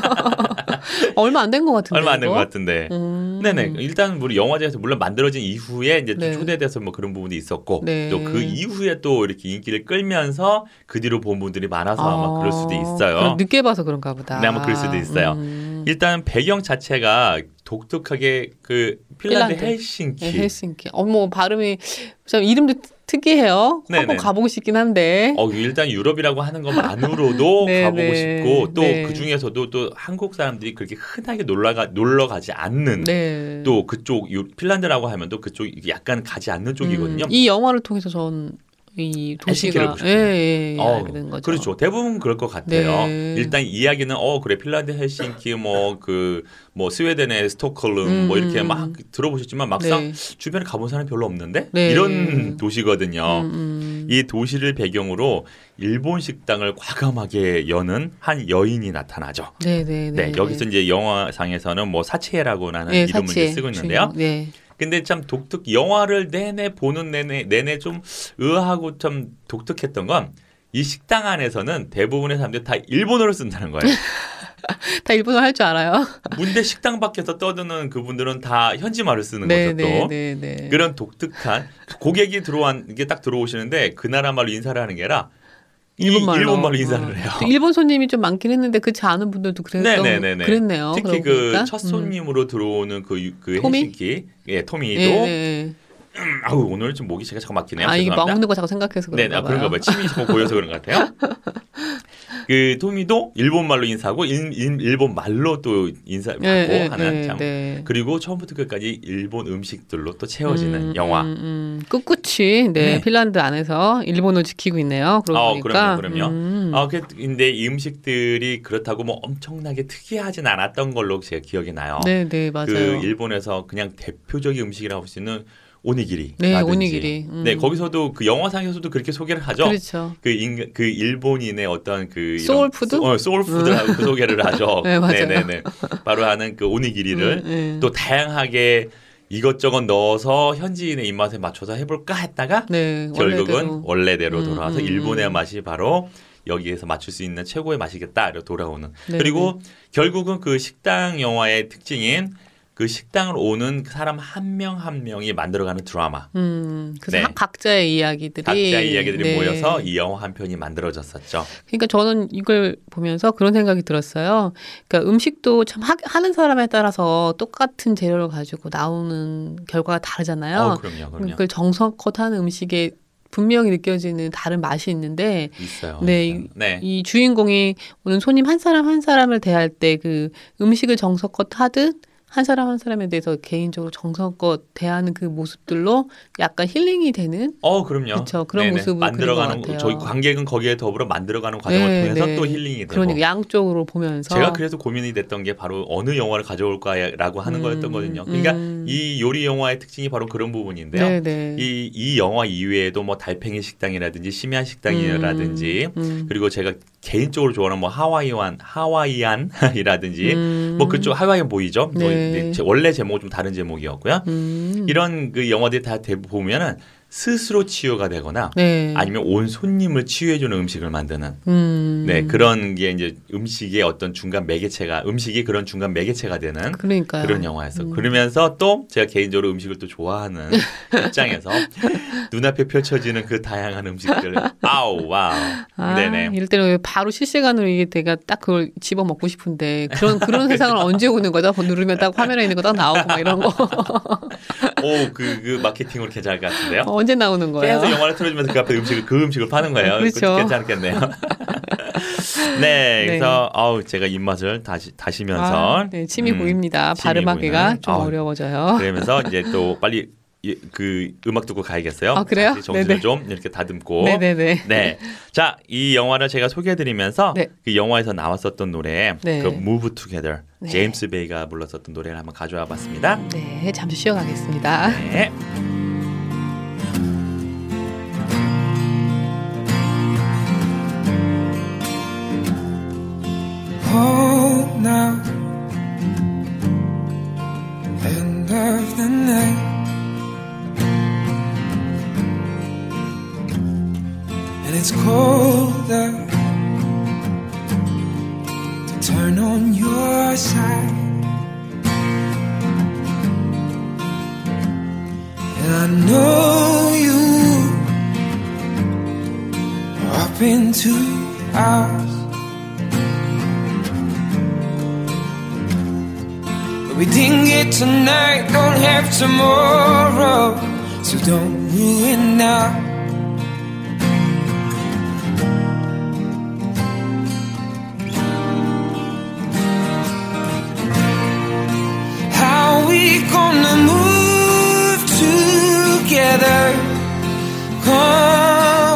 얼마 안 된 것 같은데. 얼마 안 된 것 같은데. 네네. 일단 우리 영화제에서 물론 만들어진 이후에 이제 네. 초대돼서 뭐 그런 부분도 있었고 네. 또 그 이후에 또 이렇게 인기를 끌면서 그 뒤로 본 분들이 많아서 아마 그럴 수도 있어요. 늦게 봐서 그런가 보다. 네, 아마 그럴 수도 있어요. 일단 배경 자체가 독특하게 그 핀란드 헬싱키. 네, 헬싱키. 뭐 발음이 참 이름도 특이해요. 네네. 한번 가보고 싶긴 한데. 일단 유럽이라고 하는 것만으로도 네, 가보고 네. 싶고 또 네. 그 중에서도 또 한국 사람들이 그렇게 흔하게 놀러 가지 않는 네. 또 그쪽 핀란드라고 하면 또 그쪽 약간 가지 않는 쪽이거든요. 이 영화를 통해서 전 이 도시가 알게 된 거죠. 그렇죠. 대부분 그럴 것 같아요. 네. 일단 이야기는 그래 핀란드 헬싱키 뭐 스웨덴의 스톡홀름 뭐 이렇게 막 들어보셨지만 막상 주변에 가본 사람이 별로 없는데 이런 도시거든요. 이 도시를 배경으로 일본 식당을 과감하게 여는 한 여인이 나타나죠. 네, 여기서 이제 영화상에서는 뭐 사치에라고 하는 이름을 이제 쓰고 있는데요. 근데 참 영화를 보는 내내 좀 의아하고 참 독특했던 건 이 식당 안에서는 대부분의 사람들이 다 일본어를 쓴다는 거예요. 다 일본어 할 줄 알아요? 문대 식당 밖에서 떠드는 그분들은 다 현지말을 쓰는 거죠. 또 그런 독특한 고객이 이게 딱 들어오시는데 그 나라 말로 인사를 하는 게 아니라 일본말로 인사를 해요. 일본 손님이 좀 많긴 했는데 그렇지 않은 분들도 그랬네요. 특히 그 첫 손님으로 들어오는 그 헬싱키 토미도 오늘 좀 목이 제가 자꾸 막히네요. 이게 먹는 거 자꾸 생각해서 그런가 봐요. 그런가 봐요. 침이 자꾸 고여서 그런 것 같아요. 그 토미도 일본말로 인사하고 일본말로 또 인사하고 하는 참. 그리고 처음부터 끝까지 일본 음식들로 또 채워지는 영화. 꿋꿋이 핀란드 안에서 일본을 지키고 있네요. 그러고 보니까. 그럼요. 근데 이 음식들이 그렇다고 뭐 엄청나게 특이하진 않았던 걸로 제가 기억이 나요. 네, 맞아요. 그 일본에서 그냥 대표적인 음식이라고 할 수 있는 오니기리. 오니기리. 거기서도 그 영화상에서도 그렇게 소개를 하죠. 그렇죠. 그 일본인의 어떤 그 소울푸드? 소울푸드라고 그 소개를 하죠. 맞아요. 바로 하는 그 오니기리를 또 다양하게 이것저것 넣어서 현지인의 입맛에 맞춰서 해볼까 했다가 결국은 원래대로 돌아와서 일본의 맛이 바로 여기에서 맞출 수 있는 최고의 맛이겠다 이렇게 돌아오는. 그리고 결국은 그 식당 영화의 특징인 그 식당을 오는 사람 한 명 한 명이 만들어가는 드라마. 그래서 각자의 이야기들이 모여서 이 영화 한 편이 만들어졌었죠. 그러니까 저는 이걸 보면서 그런 생각이 들었어요. 그러니까 음식도 참 하는 사람에 따라서 똑같은 재료를 가지고 나오는 결과가 다르잖아요. 그럼요. 그러니까 정성껏 하는 음식에 분명히 느껴지는 다른 맛이 있는데 있어요. 이 주인공이 오는 손님 한 사람 한 사람을 대할 때 그 음식을 정성껏 하듯 한 사람 한 사람에 대해서 개인적으로 정성껏 대하는 그 모습들로 약간 힐링이 되는. 그럼요. 그렇죠. 그런 모습을 만들어가는 같아요. 저희 관객은 거기에 더불어 만들어가는 과정을 통해서 또 힐링이 되고. 그러니까 양쪽으로 보면서. 제가 그래서 고민이 됐던 게 바로 어느 영화를 가져올까라고 하는 거였던 거거든요. 그러니까 이 요리 영화의 특징이 바로 그런 부분인데요. 이 영화 이외에도 뭐 달팽이 식당이라든지 심야 식당이라든지 그리고 제가 개인적으로 좋아하는 뭐 하와이안이라든지 뭐 그쪽 하와이안 보이죠? 원래 제목은 좀 다른 제목이었고요. 이런 그 영화들이 다 보면은 스스로 치유가 되거나 아니면 온 손님을 치유해주는 음식을 만드는 그런 게 이제 음식의 어떤 중간 매개체가 음식이 그런 중간 매개체가 되는 그런 영화였어. 그러면서 또 제가 개인적으로 음식을 또 좋아하는 입장에서 눈앞에 펼쳐지는 그 다양한 음식들 와우. 이럴 때는 바로 실시간으로 이게 내가 딱 그걸 집어 먹고 싶은데 그런 세상을 언제 오는 거죠? 누르면 딱 화면에 있는 거 딱 나오고 막 이런 거. 그 마케팅으로 괜찮을 것 같은데요. 언제 나오는 거예요? 계속 영화를 틀어주면서 그 앞에 그 음식을 파는 거예요. 그렇죠. 괜찮겠네요. 그래서 제가 입맛을 다시면서 침이 고입니다. 발음하기가 좀 어려워져요. 그러면서 이제 또 빨리 그 음악 듣고 가야겠어요. 그래요? 정신을 좀 이렇게 다듬고. 자, 이 영화를 제가 소개해드리면서 그 영화에서 나왔었던 노래, 그 Move Together, 제임스 베이가 불렀었던 노래를 한번 가져와 봤습니다. 잠시 쉬어가겠습니다. Oh, now, end of the night, and it's colder to turn on your side, and I know you are up into ours. We didn't get tonight, don't have tomorrow, so don't ruin now. How we gonna move together? Come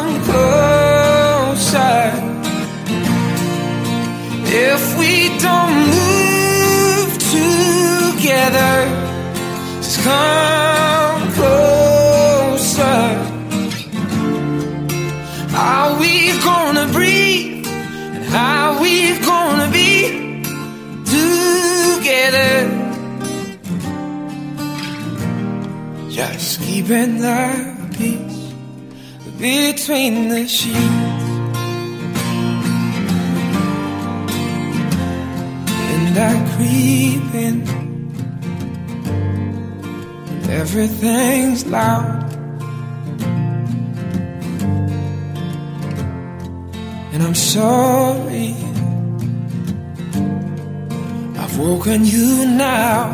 Just keeping the peace between the sheets. And I creep in, and everything's loud. And I'm sorry I've woken you now.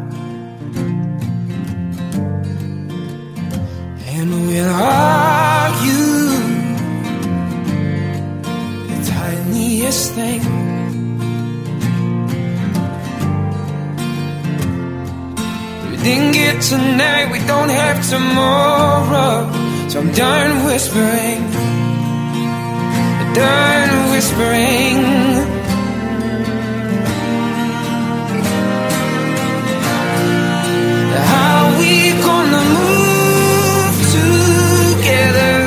And we'll argue the tiniest thing. We didn't get tonight, we don't have tomorrow. So I'm done whispering, done whispering. How we gonna move together?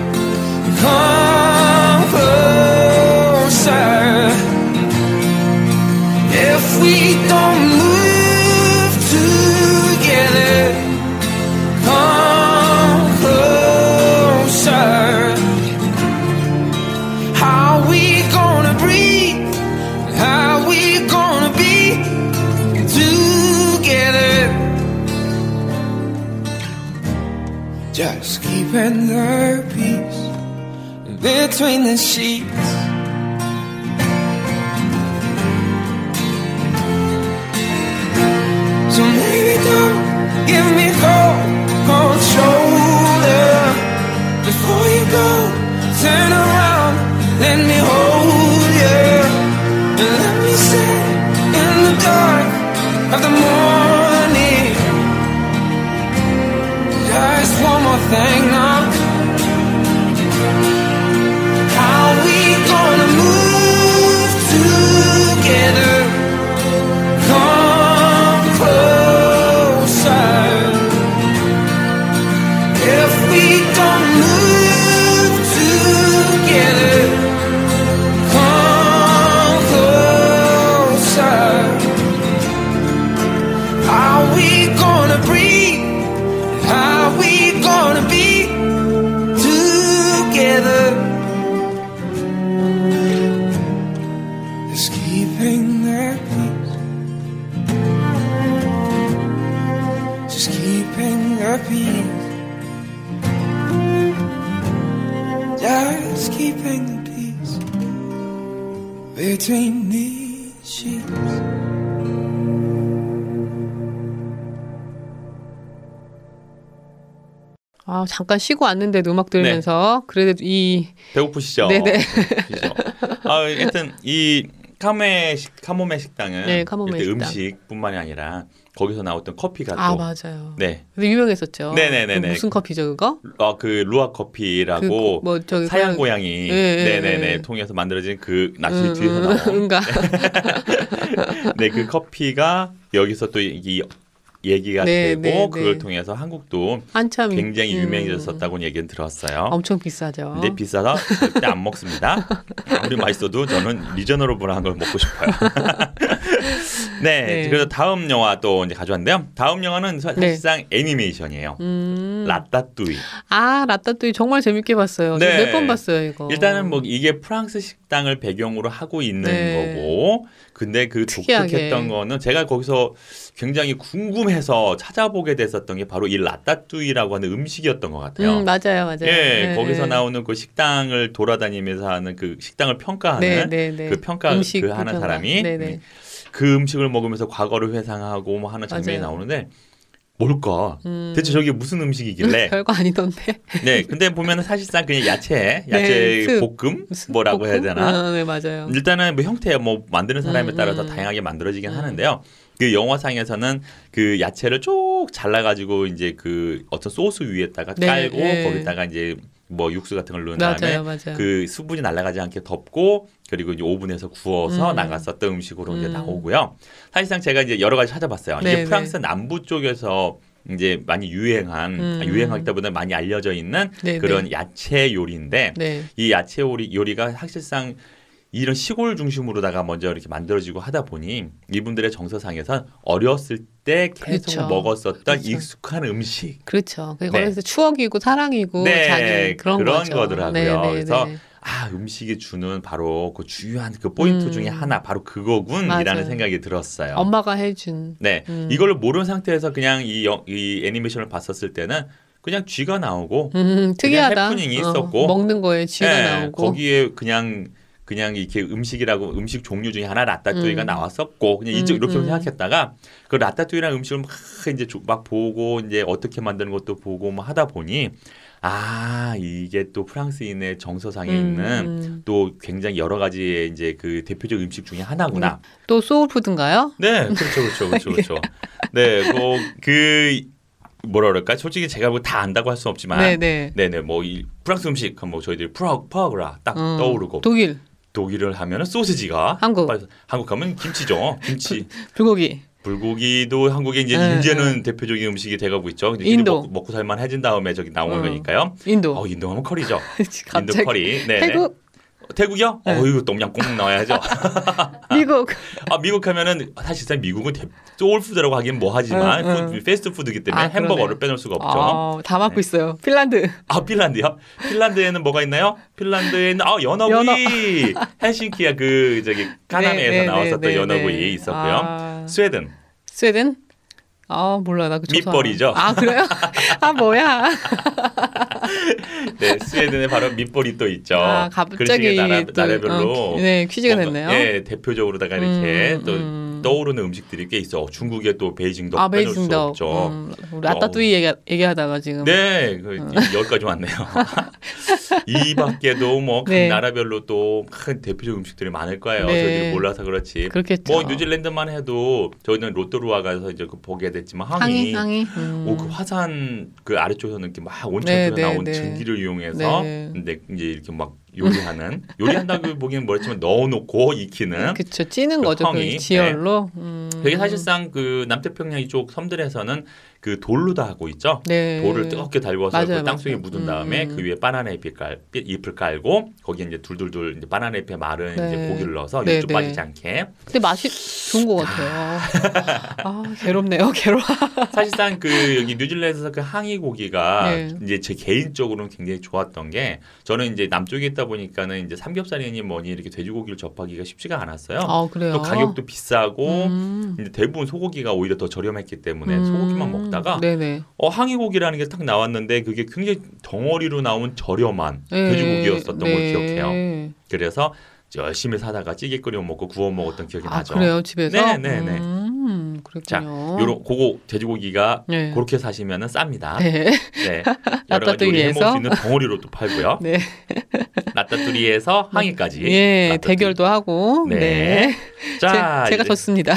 Come closer. If we don't move together, come closer. How we gonna breathe? How we gonna be together? Just keeping the peace between the sheets. So maybe don't give me cold shoulder before you go. Turn around, let me hold you, and let me sit in the dark of the morning. Just one more thing now. How we gonna move together? Come closer. If we don't move together, come closer. How we gonna breathe? How we gonna be together? Just keeping their peace. Just keeping their peace. Just keeping the peace between these sheets. 아, 잠깐 쉬고 왔는데도 음악 들으면서 그래도 이 배고프시죠? 네네. 하여튼 이 카모메 식당은 네, 카모메 식당. 음식뿐만이 아니라 거기서 나왔던 커피가 또 맞아요. 네. 근데 유명했었죠. 네네네. 그 무슨 커피죠, 그거? 그 루아 커피라고 저기 사양 고양이 네네네 통해서 만들어진 그 낚시 뒤에서 나온 네, 그 커피가 여기서 또 이 얘기가 되고 그걸 통해서 한국도 한참 굉장히 유명해졌었다고 얘기는 들었어요. 엄청 비싸죠. 근데 비싸서 절대 안 먹습니다. 아무리 맛있어도 저는 리저너블한 걸 먹고 싶어요. 네, 그래서 다음 영화 또 이제 가져왔는데요. 다음 영화는 사실상 애니메이션이에요. 라따뚜이. 라따뚜이 정말 재밌게 봤어요. 네. 몇 번 봤어요, 이거. 일단은 뭐 이게 프랑스 식당을 배경으로 하고 있는 거고, 근데 그 특이하게. 독특했던 거는 제가 거기서 굉장히 궁금해서 찾아보게 됐었던 게 바로 이 라따뚜이라고 하는 음식이었던 것 같아요. 맞아요. 예, 거기서 나오는 그 식당을 돌아다니면서 하는 그 식당을 평가하는 그 평가 그 하는 사람이 그 음식을 먹으면서 과거를 회상하고 뭐 하는 장면이 나오는데 뭘까? 대체 저게 무슨 음식이길래? 별거 아니던데. 네, 근데 보면은 사실상 그냥 야채 볶음 뭐라고 해야 되나? 네, 맞아요. 일단은 뭐 형태 뭐 만드는 사람에 따라서 다양하게 만들어지긴 하는데요. 그 영화상에서는 그 야채를 쭉 잘라가지고 이제 그 어떤 소스 위에다가 깔고 거기다가 이제 뭐 육수 같은 걸 넣은 다음에 그 수분이 날아가지 않게 덮고 그리고 이제 오븐에서 구워서 나갔었던 음식으로 이제 나오고요. 사실상 제가 이제 여러 가지 찾아봤어요. 이게 프랑스 남부 쪽에서 이제 많이 유행하기보다 많이 알려져 있는 그런 야채 요리인데 이 야채 요리가 사실상 이런 시골 중심으로다가 먼저 이렇게 만들어지고 하다 보니 이분들의 정서상에선 어렸을 때 계속 그렇죠. 먹었었던 그렇죠. 익숙한 음식. 그렇죠. 그게 네. 어렸을 때 추억이고 사랑이고 자기 그런 거죠. 거더라고요. 네, 네, 그래서 네. 음식이 주는 바로 그 주요한 그 포인트 중에 하나 바로 그거군이라는 맞아요. 생각이 들었어요. 엄마가 해준. 네, 이걸 모르는 상태에서 그냥 이 애니메이션을 봤었을 때는 그냥 쥐가 나오고 특이하다. 그냥 해프닝이 있었고 먹는 거에 쥐가 네, 나오고 거기에 그냥 이렇게 음식이라고 음식 종류 중에 하나 라따뚜이가 나왔었고 그냥 이렇게 생각했다가 그 라따뚜이라는 음식을 막 이제 막 보고 이제 어떻게 만드는 것도 보고 뭐 하다 보니 이게 또 프랑스인의 정서상에 있는 또 굉장히 여러 가지의 이제 그 대표적 음식 중에 하나구나. 또 소울푸드인가요? 네, 그렇죠. 네, 뭐라 그럴까? 솔직히 제가 뭐 다 안다고 할 수 없지만, 네네, 뭐 이 프랑스 음식, 뭐 저희들이 푸아그라 딱 떠오르고, 독일을 하면은 소시지가 한국 하면 김치죠, 김치, 불고기도 한국에 이제는 대표적인 음식이 돼가고 있죠. 인도 먹고 살만 해진 다음에 저기 나오는 거니까요. 인도 하면 커리죠. 인도 커리. 네. 태국이요? 네. 이거 똠양 꼭 넣어야죠. 미국 하면은 사실상 미국은 소울푸드라고 하긴 뭐 하지만 패스트푸드이기 때문에 햄버거를 빼놓을 수가 없죠. 다 맡고 있어요. 핀란드. 핀란드요? 핀란드에는 뭐가 있나요? 핀란드에는 연어구이. 헬싱키야 카나메에서 나왔었던 연어구이 있었고요. 스웨덴? 몰라. 나 밑벌이죠. 그래요? 뭐야. 네, 스웨덴에 바로 밑벌이 또 있죠. 갑자기 나라별로 퀴즈가 됐네요. 네, 대표적으로다가 이렇게 또 떠오르는 음식들이 꽤 있어. 중국에 또 베이징도 빼놓을 수 없죠. 라따뚜이 얘기하다가 지금. 네, 여기까지 왔네요. 이 밖에도 뭐 각 나라별로 또 큰 대표적 음식들이 많을 거예요. 저희들이 몰라서 그렇지. 그렇겠죠. 뭐 뉴질랜드만 해도 저희는 로또루아 가서 이제 보게 됐지만 항이. 그 화산 그 아래쪽에서는 이렇게 막 온천에서 나온 증기를 이용해서 근데 이제 이렇게 막 요리한다고 보기엔 뭐랬지만 넣어놓고 익히는. 그렇죠. 찌는 거죠. 그 지열로. 그게 사실상 그 남태평양 이쪽 섬들에서는 그 돌로 다 하고 있죠. 돌을 뜨겁게 달궈서 그 땅속에 묻은 다음에 그 위에 바나나 잎을 깔고 거기에 이제 둘둘둘 이제 바나나 잎에 마른 이제 고기를 넣어서 육즙 빠지지 않게. 근데 맛이 좋은 것 같아요. 괴롭네요. 사실상 여기 뉴질랜드에서 그 항이 고기가 이제 제 개인적으로는 굉장히 좋았던 게 저는 이제 남쪽에 있다 보니까는 이제 삼겹살이니 뭐니 이렇게 돼지고기를 접하기가 쉽지가 않았어요. 그래요? 또 가격도 비싸고 이제 대부분 소고기가 오히려 더 저렴했기 때문에 소고기만 먹다가 항이고기라는 게 딱 나왔는데 그게 굉장히 덩어리로 나온 저렴한 돼지고기였었던 걸 기억해요. 그래서 열심히 사다가 찌개 끓여 먹고 구워 먹었던 기억이 나죠. 그래요? 집에서? 네네네. 그렇군요. 자, 그거 돼지고기가 그렇게 사시면은 쌉니다. 네. 여러 가지 요리 해먹을 수 있는 덩어리로 또 팔고요. 라따뚜리에서 항이까지. 라따뚜리. 대결도 하고. 자, 제가 졌습니다.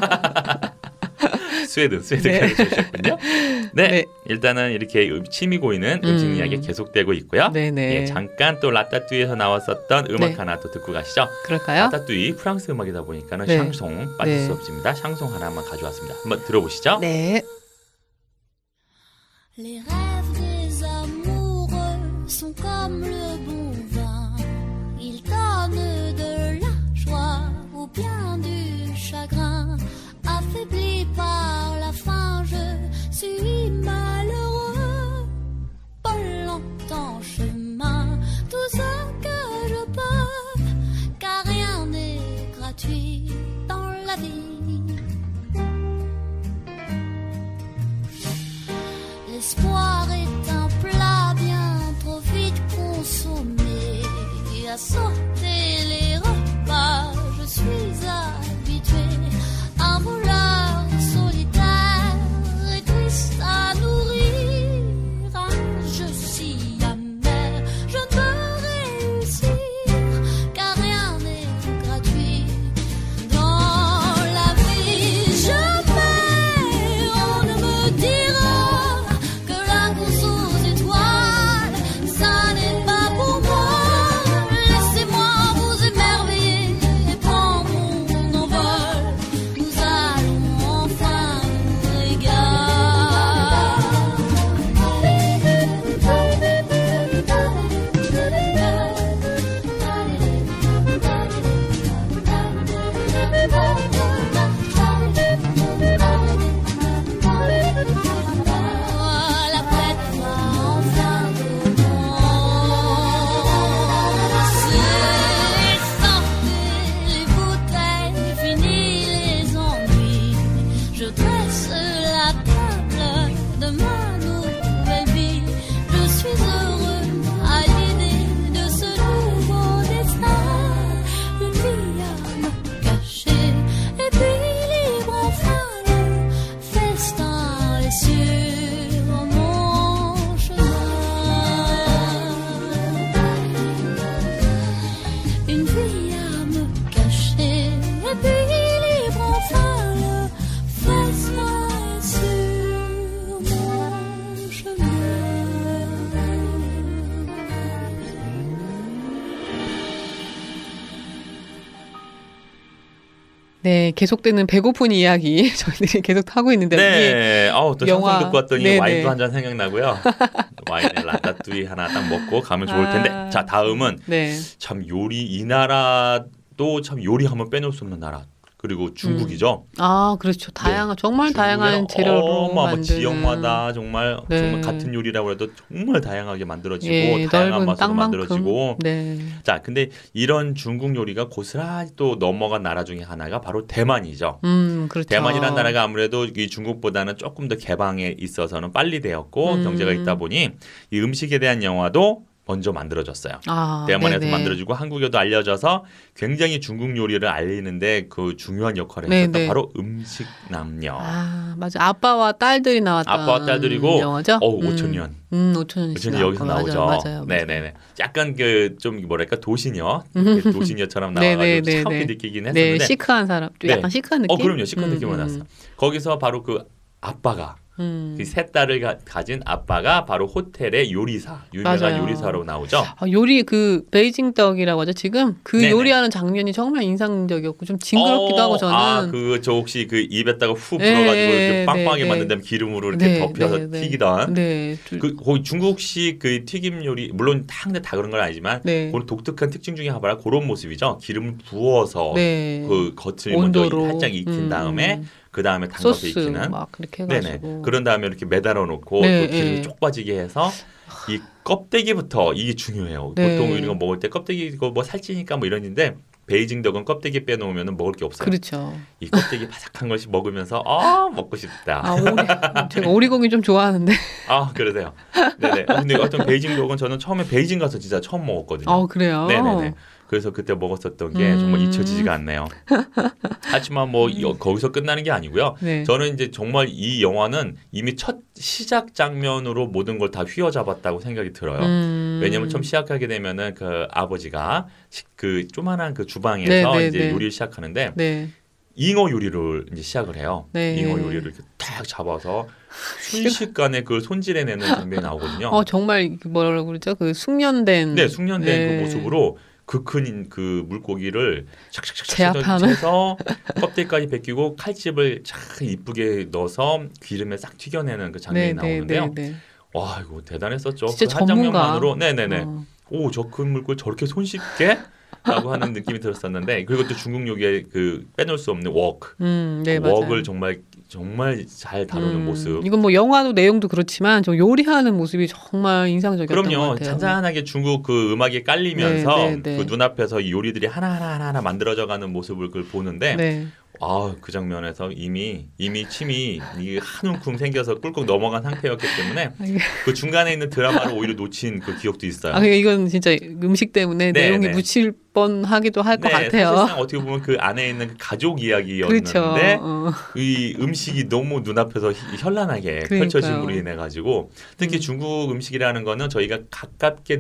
스웨덴까지 주셨군요. 일단은 이렇게 취미 고이는 음식 이야기 계속되고 있고요. 잠깐 또 라따뚜이에서 나왔었던 음악 하나 또 듣고 가시죠. 그럴까요? 라따뚜이 프랑스 음악이다 보니까는 샹송 빠질 수 없습니다. 샹송 하나만 가져왔습니다. 한번 들어보시죠. 네. Les rêves des amoureux sont comme le bon vin. Ils donnent de la joie ou bien du chagrin. Affaibli par la faim, je suis malheureux. Pas longtemps chemin, tout ce que je peux, car rien n'est gratuit dans la vie. L'espoir est un plat bien trop vite consommé. À sauter les repas, je suis habituée. Un voleur solitaire et triste à nourrir. Je suis amère, je ne peux réussir, car rien n'est gratuit dans la vie. Je paie, on ne me dira que la course aux étoiles, ça n'est pas pour moi. Laissez-moi 네, 계속되는 배고픈 이야기 저희들이 계속 하고 있는데 네, 또 영화 샹송 듣고 왔더니 네네. 와인도 한 잔 생각나고요. 와인에 라따뚜이 하나 딱 먹고 가면 좋을 텐데. 자, 다음은 네. 참 요리 이 나라도 참 요리하면 빼놓을 수 없는 나라. 그리고 중국이죠. 아, 그렇죠. 다양한 정말 다양한 재료로 만드는 지역마다 정말 같은 요리라고 해도 정말 다양하게 만들어지고 다양한 맛으로 만들어지고. 네. 자, 근데 이런 중국 요리가 고스란히 또 넘어간 나라 중에 하나가 바로 대만이죠. 그렇죠. 대만이라는 나라가 아무래도 이 중국보다는 조금 더 개방에 있어서는 빨리 되었고 경제가 있다 보니 이 음식에 대한 영화도 먼저 만들어졌어요. 대만에서 네네. 만들어지고 한국에도 알려져서 굉장히 중국 요리를 알리는데 그 중요한 역할을 했었던 네네. 바로 음식 남녀. 아, 맞아. 아빠와 딸들이 나왔던 아빠와 딸들이고 영화죠. 5천년. 5천년 여기서 나오죠. 맞아요. 네네네. 약간 그 좀 뭐랄까 도시녀, 도시녀처럼 네네네네. 나와가지고 차갑게 느끼긴 네, 했었는데. 시크한 사람, 좀 약간 시크한 느낌. 그럼요, 시크한 느낌이 났어. 거기서 바로 그 아빠가. 그 세 딸을 가진 아빠가 바로 호텔의 요리사, 유명한 맞아요. 요리사로 나오죠. 요리 그 베이징 떡이라고 하죠. 지금 그 네네. 요리하는 장면이 정말 인상적이었고 좀 징그럽기도 하고 저는. 저 혹시 그 입에다가 후 불어가지고 이렇게 빵빵하게 만든 다음에 기름으로 이렇게 덮여서 튀기던. 네. 거기 중국식 그 튀김 요리 물론 다 그런 건 아니지만 그런 독특한 특징 중에 하나가 그런 모습이죠. 기름을 부어서 그 겉을 온도로. 먼저 살짝 익힌 다음에. 그 다음에 담가서 소스 익히는. 막 그렇게 해가지고. 네네. 그런 다음에 이렇게 매달아 놓고 또 기름이 쪽 빠지게 해서 이 껍데기부터 이게 중요해요. 보통 우리가 먹을 때 껍데기 이거 뭐 살찌니까 뭐 이런인데 베이징 덕은 껍데기 빼놓으면 먹을 게 없어요. 그렇죠. 이 껍데기 바삭한 것이 먹으면서 먹고 싶다. 제가 오리고기 좀 좋아하는데. 그러세요. 네네. 근데 어떤 베이징 덕은 저는 처음에 베이징 가서 진짜 처음 먹었거든요. 그래요? 네네네. 그래서 그때 먹었었던 게 정말 잊혀지지가 않네요. 하지만 뭐 거기서 끝나는 게 아니고요. 네. 저는 이제 정말 이 영화는 이미 첫 시작 장면으로 모든 걸 다 휘어잡았다고 생각이 들어요. 왜냐하면 처음 시작하게 되면은 그 아버지가 그 조만한 그 주방에서 이제 요리를 시작하는데 잉어 요리를 이제 시작을 해요. 잉어 요리를 이렇게 딱 잡아서 순식간에 그걸 손질해내는 장면이 나오거든요. 정말 뭐라고 그러죠? 그 숙련된. 숙련된 그 모습으로 그 큰 그 물고기를 제압하는 해서 껍데기까지 벗기고 칼집을 쫙 이쁘게 넣어서 기름에 싹 튀겨내는 그 장면이 나오는데요. 와, 이거 대단했었죠. 진짜 그 한 전문가. 장면만으로 저 큰 물고기 저렇게 손쉽게 라고 하는 느낌이 들었었는데 그리고 또 중국 요리에 그 빼놓을 수 없는 웍. 웍을 정말 잘 다루는 모습. 이건 뭐 영화도 내용도 그렇지만 저 요리하는 모습이 정말 인상적이었던 것 그럼요. 같아요. 잔잔하게 중국 그 음악이 깔리면서 그 눈앞에서 이 요리들이 하나하나 만들어져가는 모습을 그걸 보는데 그 장면에서 이미 침이 한 움큼 생겨서 꿀꺽 넘어간 상태였기 때문에 그 중간에 있는 드라마를 오히려 놓친 그 기억도 있어요. 이건 진짜 음식 때문에 내용이 묻힐 뻔하기도 할 것 같아요. 사실상 어떻게 보면 그 안에 있는 그 가족 이야기였는데 그렇죠. 이 음식이 너무 눈앞에서 현란하게 펼쳐짐으로 인해 가지고 특히 중국 음식이라는 거는 저희가 가깝게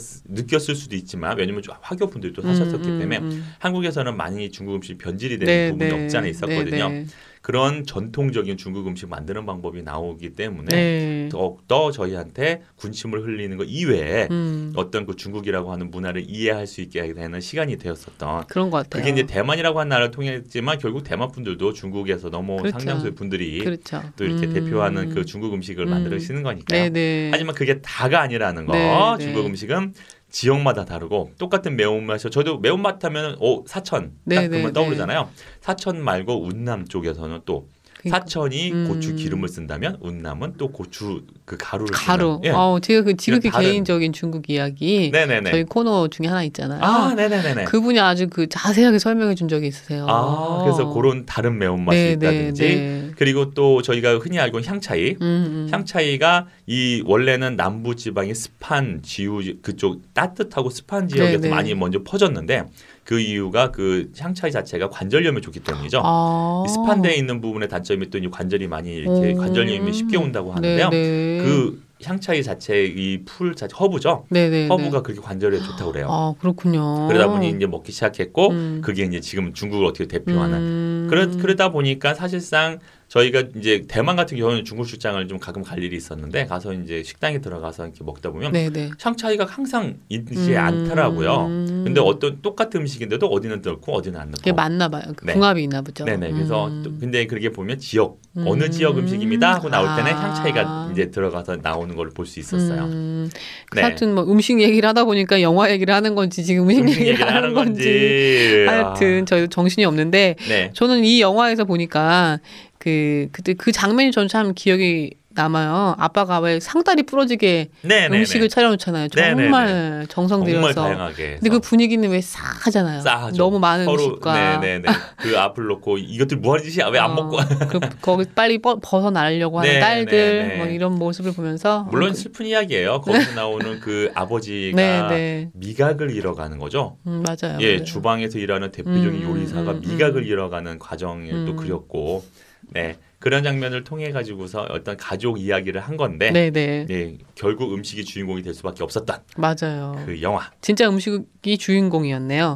느꼈을 수도 있지만 왜냐면 화교분들도 사셨었기 때문에 한국에서는 많이 중국 음식 변질이 되는 부분이 없지 않아 있었거든요. 그런 전통적인 중국 음식 만드는 방법이 나오기 때문에 더욱더 저희한테 군침을 흘리는 것 이외에 어떤 그 중국이라고 하는 문화를 이해할 수 있게 되는 시간이 되었었던 그런 것 같아요. 그게 이제 대만이라고 하는 나라를 통했지만 결국 대만 분들도 중국에서 너무 상당수의 분들이 또 이렇게 대표하는 그 중국 음식을 만들어시는 거니까요. 하지만 그게 다가 아니라는 거. 중국 음식은 지역마다 다르고 똑같은 매운맛이요. 저도 매운맛 하면 사천 딱 그만 떠오르잖아요. 사천 말고 운남 쪽에서는 또 사천이 고추 기름을 쓴다면 운남은 또 고추 그 가루를 쓰는. 제가 그 지극히 개인적인 중국 이야기 저희 코너 중에 하나 있잖아요. 네네네. 그분이 아주 그 자세하게 설명해 준 적이 있으세요. 그래서 그런 다른 매운맛이 있다든지 그리고 또 저희가 흔히 알고 있는 향차이. 향차이가 이 원래는 남부 지방의 습한 지우 그쪽 따뜻하고 습한 지역에서 많이 먼저 퍼졌는데 그 이유가 그 향차이 자체가 관절염에 좋기 때문이죠. 습한 데에 있는 부분의 단점이 또 관절이 많이 이렇게 관절염이 쉽게 온다고 하는데요. 그 향차이 자체 이 풀 자체 허브죠. 허브가 그렇게 관절에 좋다고 그래요. 그렇군요. 그러다 보니 이제 먹기 시작했고 그게 이제 지금 중국을 어떻게 대표하는 그러다 보니까 사실상 저희가 이제 대만 같은 경우는 중국 출장을 좀 가끔 갈 일이 있었는데 가서 이제 식당에 들어가서 이렇게 먹다 보면 네네. 샹차이가 항상 있지 않더라고요. 근데 어떤 똑같은 음식인데도 어디는 넣고 어디는 안 넣고. 그게 맞나 봐요. 그 네. 궁합이 있나 보죠. 네네. 그래서 근데 그렇게 보면 지역 어느 지역 음식입니다 하고 나올 때는 향차이가 이제 들어가서 나오는 걸 볼 수 있었어요. 네. 하여튼 뭐 음식 얘기를 하다 보니까 영화 얘기를 하는 건지 지금 음식 얘기를 하는 건지 하여튼 저희도 정신이 없는데 네. 저는 이 영화에서 보니까 그때 그 장면이 저는 참 기억이 남아요. 아빠가 왜 상다리 부러지게 음식을 차려놓잖아요. 정말 정성 들여서. 정말 다양하게. 근데 그 분위기는 왜 싸하잖아요. 싸하죠. 너무 많은 서로, 음식과. 그 앞을 놓고 이것들 뭐하는 짓이야? 왜 안 먹고? 거기 빨리 벗어나려고 하는 딸들 뭐 이런 모습을 보면서. 물론 슬픈 이야기예요. 거기서 나오는 그 아버지가 미각을 잃어가는 거죠. 맞아요. 예, 맞아요. 주방에서 일하는 대표적인 요리사가 미각을 잃어가는 과정을 또 그렸고, 네. 그런 장면을 통해 가지고서 어떤 가족 이야기를 한 건데, 네, 결국 음식이 주인공이 될 수밖에 없었던 맞아요. 그 영화. 진짜 음식이 주인공이었네요.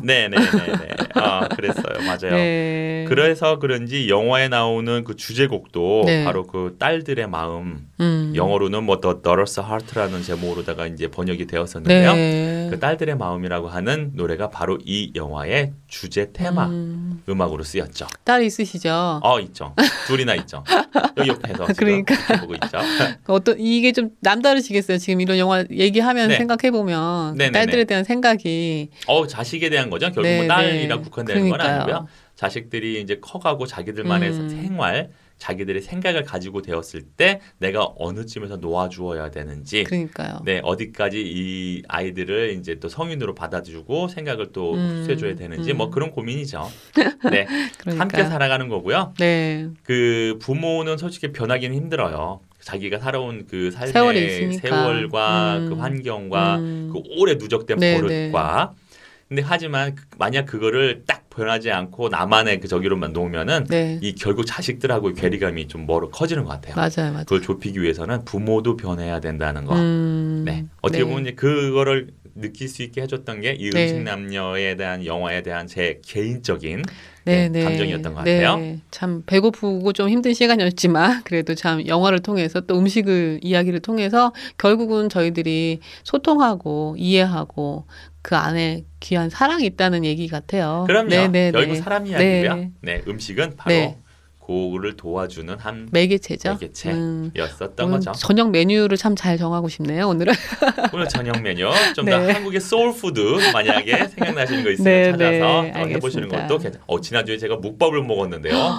그랬어요. 맞아요. 네. 그래서 그런지 영화에 나오는 그 주제곡도 바로 그 딸들의 마음, 영어로는 뭐 The Daughter's Heart라는 제목으로다가 이제 번역이 되었었는데요. 그 딸들의 마음이라고 하는 노래가 바로 이 영화의 주제 테마 음악으로 쓰였죠. 딸 있으시죠? 있죠. 둘이나 있죠. 여기 옆에서 그러니까 보고 있죠. 이게 좀 남다르시겠어요. 지금 이런 영화 얘기하면 생각해 보면 딸들에 대한 생각이 자식에 대한 거죠. 결국은 딸이라 국한되는 건 아니고요. 자식들이 이제 커가고 자기들만의 생활, 자기들의 생각을 가지고 되었을 때 내가 어느 쯤에서 놓아주어야 되는지, 그러니까요. 네, 어디까지 이 아이들을 이제 또 성인으로 받아주고 생각을 또 흡수해줘야 되는지 뭐 그런 고민이죠. 네, 함께 살아가는 거고요. 네, 그 부모는 솔직히 변하기는 힘들어요. 자기가 살아온 그 삶의 세월과 그 환경과 그 오래 누적된 버릇과. 근데 하지만 만약 그거를 딱 변하지 않고 나만의 그 저기로만 놓으면은 이 결국 자식들하고의 괴리감이 좀 커지는 것 같아요. 맞아요. 그걸 좁히기 위해서는 부모도 변해야 된다는 거. 네. 어떻게 보면 이제 그거를 느낄 수 있게 해줬던 게 이 음식 남녀에 대한 영화에 대한 제 개인적인 감정이었던 것 같아요. 참 배고프고 좀 힘든 시간이었지만 그래도 참 영화를 통해서 또 이야기를 통해서 결국은 저희들이 소통하고 이해하고 그 안에 귀한 사랑이 있다는 얘기 같아요. 그럼요. 결국 사람 이야기고요. 음식은 바로 그거를 도와주는 한 매개체죠. 매개체였었던 거죠. 저녁 메뉴를 참 잘 정하고 싶네요. 오늘 저녁 메뉴 좀 더 한국의 소울푸드 만약에 생각나시는 거 있으면 찾아서 해보시는 것도 지난주에 제가 묵밥을 먹었는데요.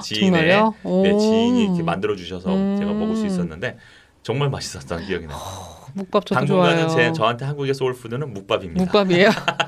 지인이 이렇게 만들어 주셔서 제가 먹을 수 있었는데 정말 맛있었던 기억이 나요. 묵밥 저도 좋아해요. 당분간은 저한테 한국의 소울푸드는 묵밥입니다. 묵밥이에요?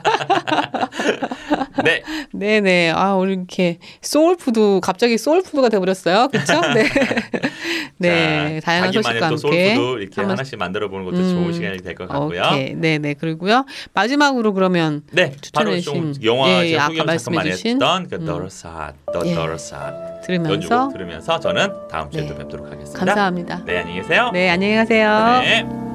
네. 네네. 오늘 이렇게 갑자기 소울푸드가 돼버렸어요. 그렇죠? 네. 네. 다양한 소식과 함께 소울푸드 이렇게 하나씩 만들어보는 것도 좋은 시간이 될 것 같고요. 네네. 그리고요. 마지막으로 그러면 바로 좀 영화 제가 아까 말씀해주신 The Daughter's Heart 들으면서 저는 다음 주에 또 뵙도록 하겠습니다. 감사합니다. 네, 안녕히 계세요. 네, 안녕히 가세요. 네.